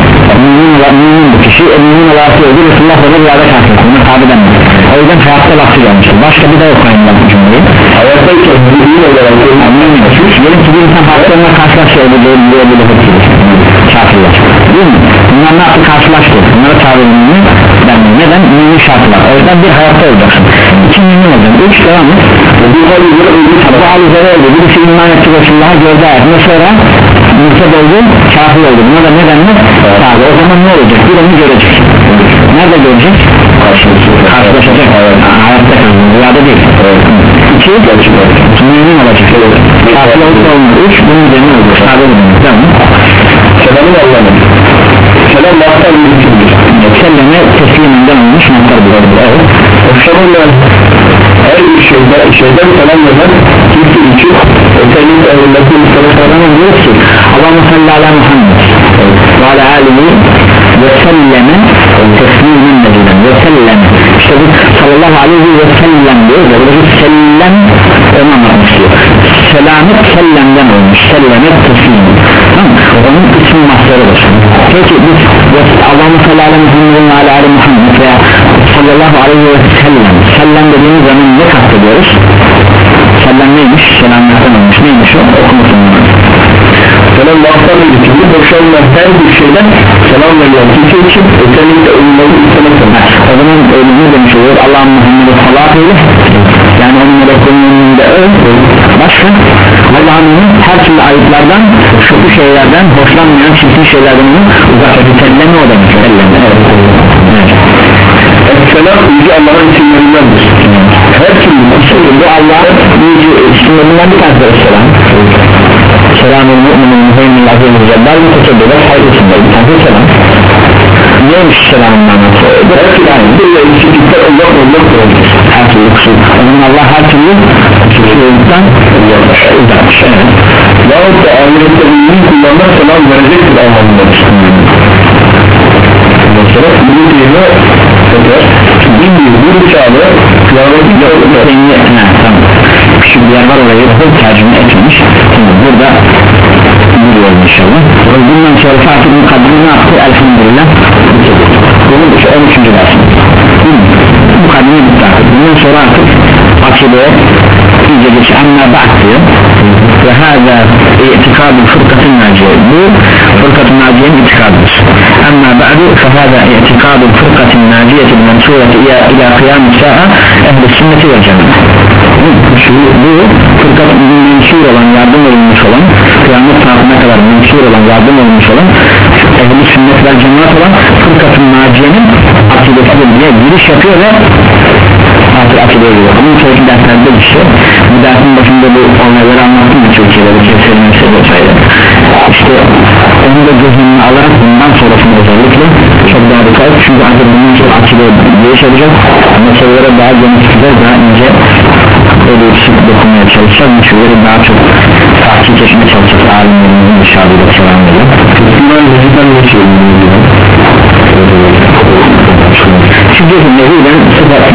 mümin bu kişi mümin olarak öldü Resulullah da rüyada karşılaştı bunu sahabe denmez o yüzden hayatta lafı gelmiştir başka bir de okuyayım ben bu cümleyi hayatta iki büyük olarak diyelim ki bir insan hayatta karşılaşıyor bu böyle kafirler değil mi? Bunlar ne yaptı karşılaştı bunlara çağrılığını denmez neden? Mümin şartlar o yüzden bir hayatta olacaksın iki mümin olacaksın üç devam et bu hal üzere öldü birisi iman etti Resulullah'a gördü ayetinde sonra mürted oldu kafir oldu buna da ne denmez? Tabi o zaman ne olacak? Bir onu görecek nerede görecek? Karşılaşacak hayatta kaldı rüyada değil iki mümin olacak kafir oldu olmadı üç bunun üzerine olacak tabi olacak tamam mı? Selamın Allah'ın selam mahtar bir hükümdür selleme tesliminden olmuş mahtar bir hükümdür evet selamlar her bir şeyden, şeyden selam veren kimse için ötelik evindeki insanlardan diyor ki Allah'ın salli ala Muhammed ve ala alihi ve selleme teslimin medilen ve selleme işte bu sallallahu aleyhi ve sellem diyor ve bu sellem onu anlatmış diyor selamet sellemden olmuş sellemet teslim tamam onun ismi mahtarıdır peki biz Allah'ın salli ala Muhammed ve ala ali Muhammed veya sallallahu aleyhi ve sellem sellem dediğimiz zaman ne kastediyoruz? Selam neymiş? Selamlardan olmuş neymiş o? Okumasın selam mahtar bir hükümdür boşanılan her bir şeyden selam verilen kimse için özellikle ölümleri istemek o zaman ölümünü demiş oluyor Allah'ın Muhammed'e salat eyle yani onun meleklerinin önünde öl başka Allah'ın her türlü ayıplardan şoku şeylerden hoşlanmayan çirkin şeylerden onu uzak edin selleme o demiş selleme evet selam yüce Allah'ın isimlerindendir her türlü bu Allah'ın yüce isimlerinden bir tanesi selam selamın mu'minin müheymin azizir cebbal mutekebbele saygısında bir tanesi selam neymiş selamın anlatı her türlü aynı bir ve eksiklikler Allah Allah olabilir her türlü kusur onun Allah her türlü kusurluktan uzakmış evet yahut da ahirette ürünü kullanmak selam verecektir anlamındadır mesela bunu diyene bin bir bir çağlı kıyametin tamam küçük bir yer var orayı tercüme etmiş tamam burada buyuruyorum inşallah bundan sonra Fatih Mukaddim'i ne yaptı elhamdülillah bunun on üçüncü dersim Mukaddim'i bitti artık bundan sonra artık akideye iyice geçi amma ba'd diyor ve hâzâ i'tikâdül fırkatın naciye bu fırkatın naciyenin itikadıdır amma ba'du fe hâzâ i'tikâdül fırkatın naciyetin mensûreti ila kıyâm-ı sa'a ehl-i sünneti ve cemaat bu fırkat mensur olan yardım olunmuş olan kıyamet saatine kadar mensur olan yardım olunmuş olan ehl-i sünnet ve cemaat olan fırkatın naciyenin akidesidir diye giriş yapıyor ve artık akideye giriyor bunun sonraki derslerde geçiyor bu dersin başında bu olayları anlattım ya Türkiye'de bu keserin mesele olsaydı işte onu da göz önüne alarak bundan sonrasında özellikle çok daha dikkat çünkü artık bundan sonra akideye giriş yapacak meselelere daha geniş güzel daha ince öyle sık dokunmaya çalışacağız meselleri daha çok tahkik etmeye çalışacağız alimlerimizin dışarıda selamları bundan veciben geçiyor çünkü nehilen sıfat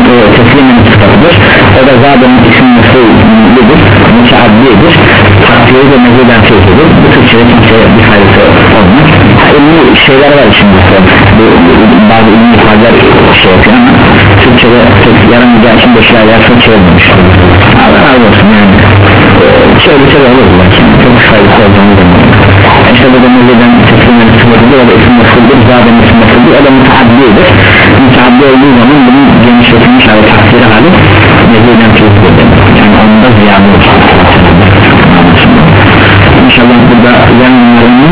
burada zaten isim mesulüdür, müteaddidir, takdiri de mezeden tezlidir. Bu Türkçe'de kimseye bir faydası olmaz. İlmi şeyler var içinde, bu, bazı ilmi ifadeler şey yapıyor ama Türkçe'de yaramayacağı için beşler yersin çevirmemiş. Allah razı olsun yani. Şöyle bir şey olur belki, çok faydası olduğunu demiyorum. İşte bu da mezeden teslimleri sıfırdır, o da isim mesulüdür, zaten isim mesulüdür, o da müteaddidir. Müteaddi olduğu zaman bunun genişletilmiş hali, takdiri hali mezeden tezlidir. Yani onda ziyadı olur. İnşallah burada yanlarının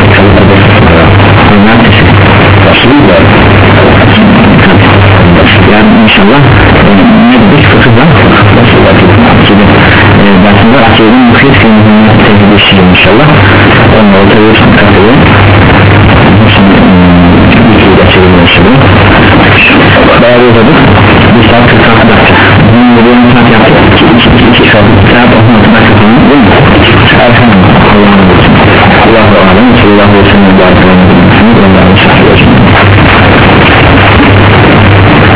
yani inşallah nedir fıkıhdan dersinde akidenin muhit filminin tezgidişiyle inşallah onunla ortaya katılıyor şimdi bir şey geçelim inşallah bayağı uzadık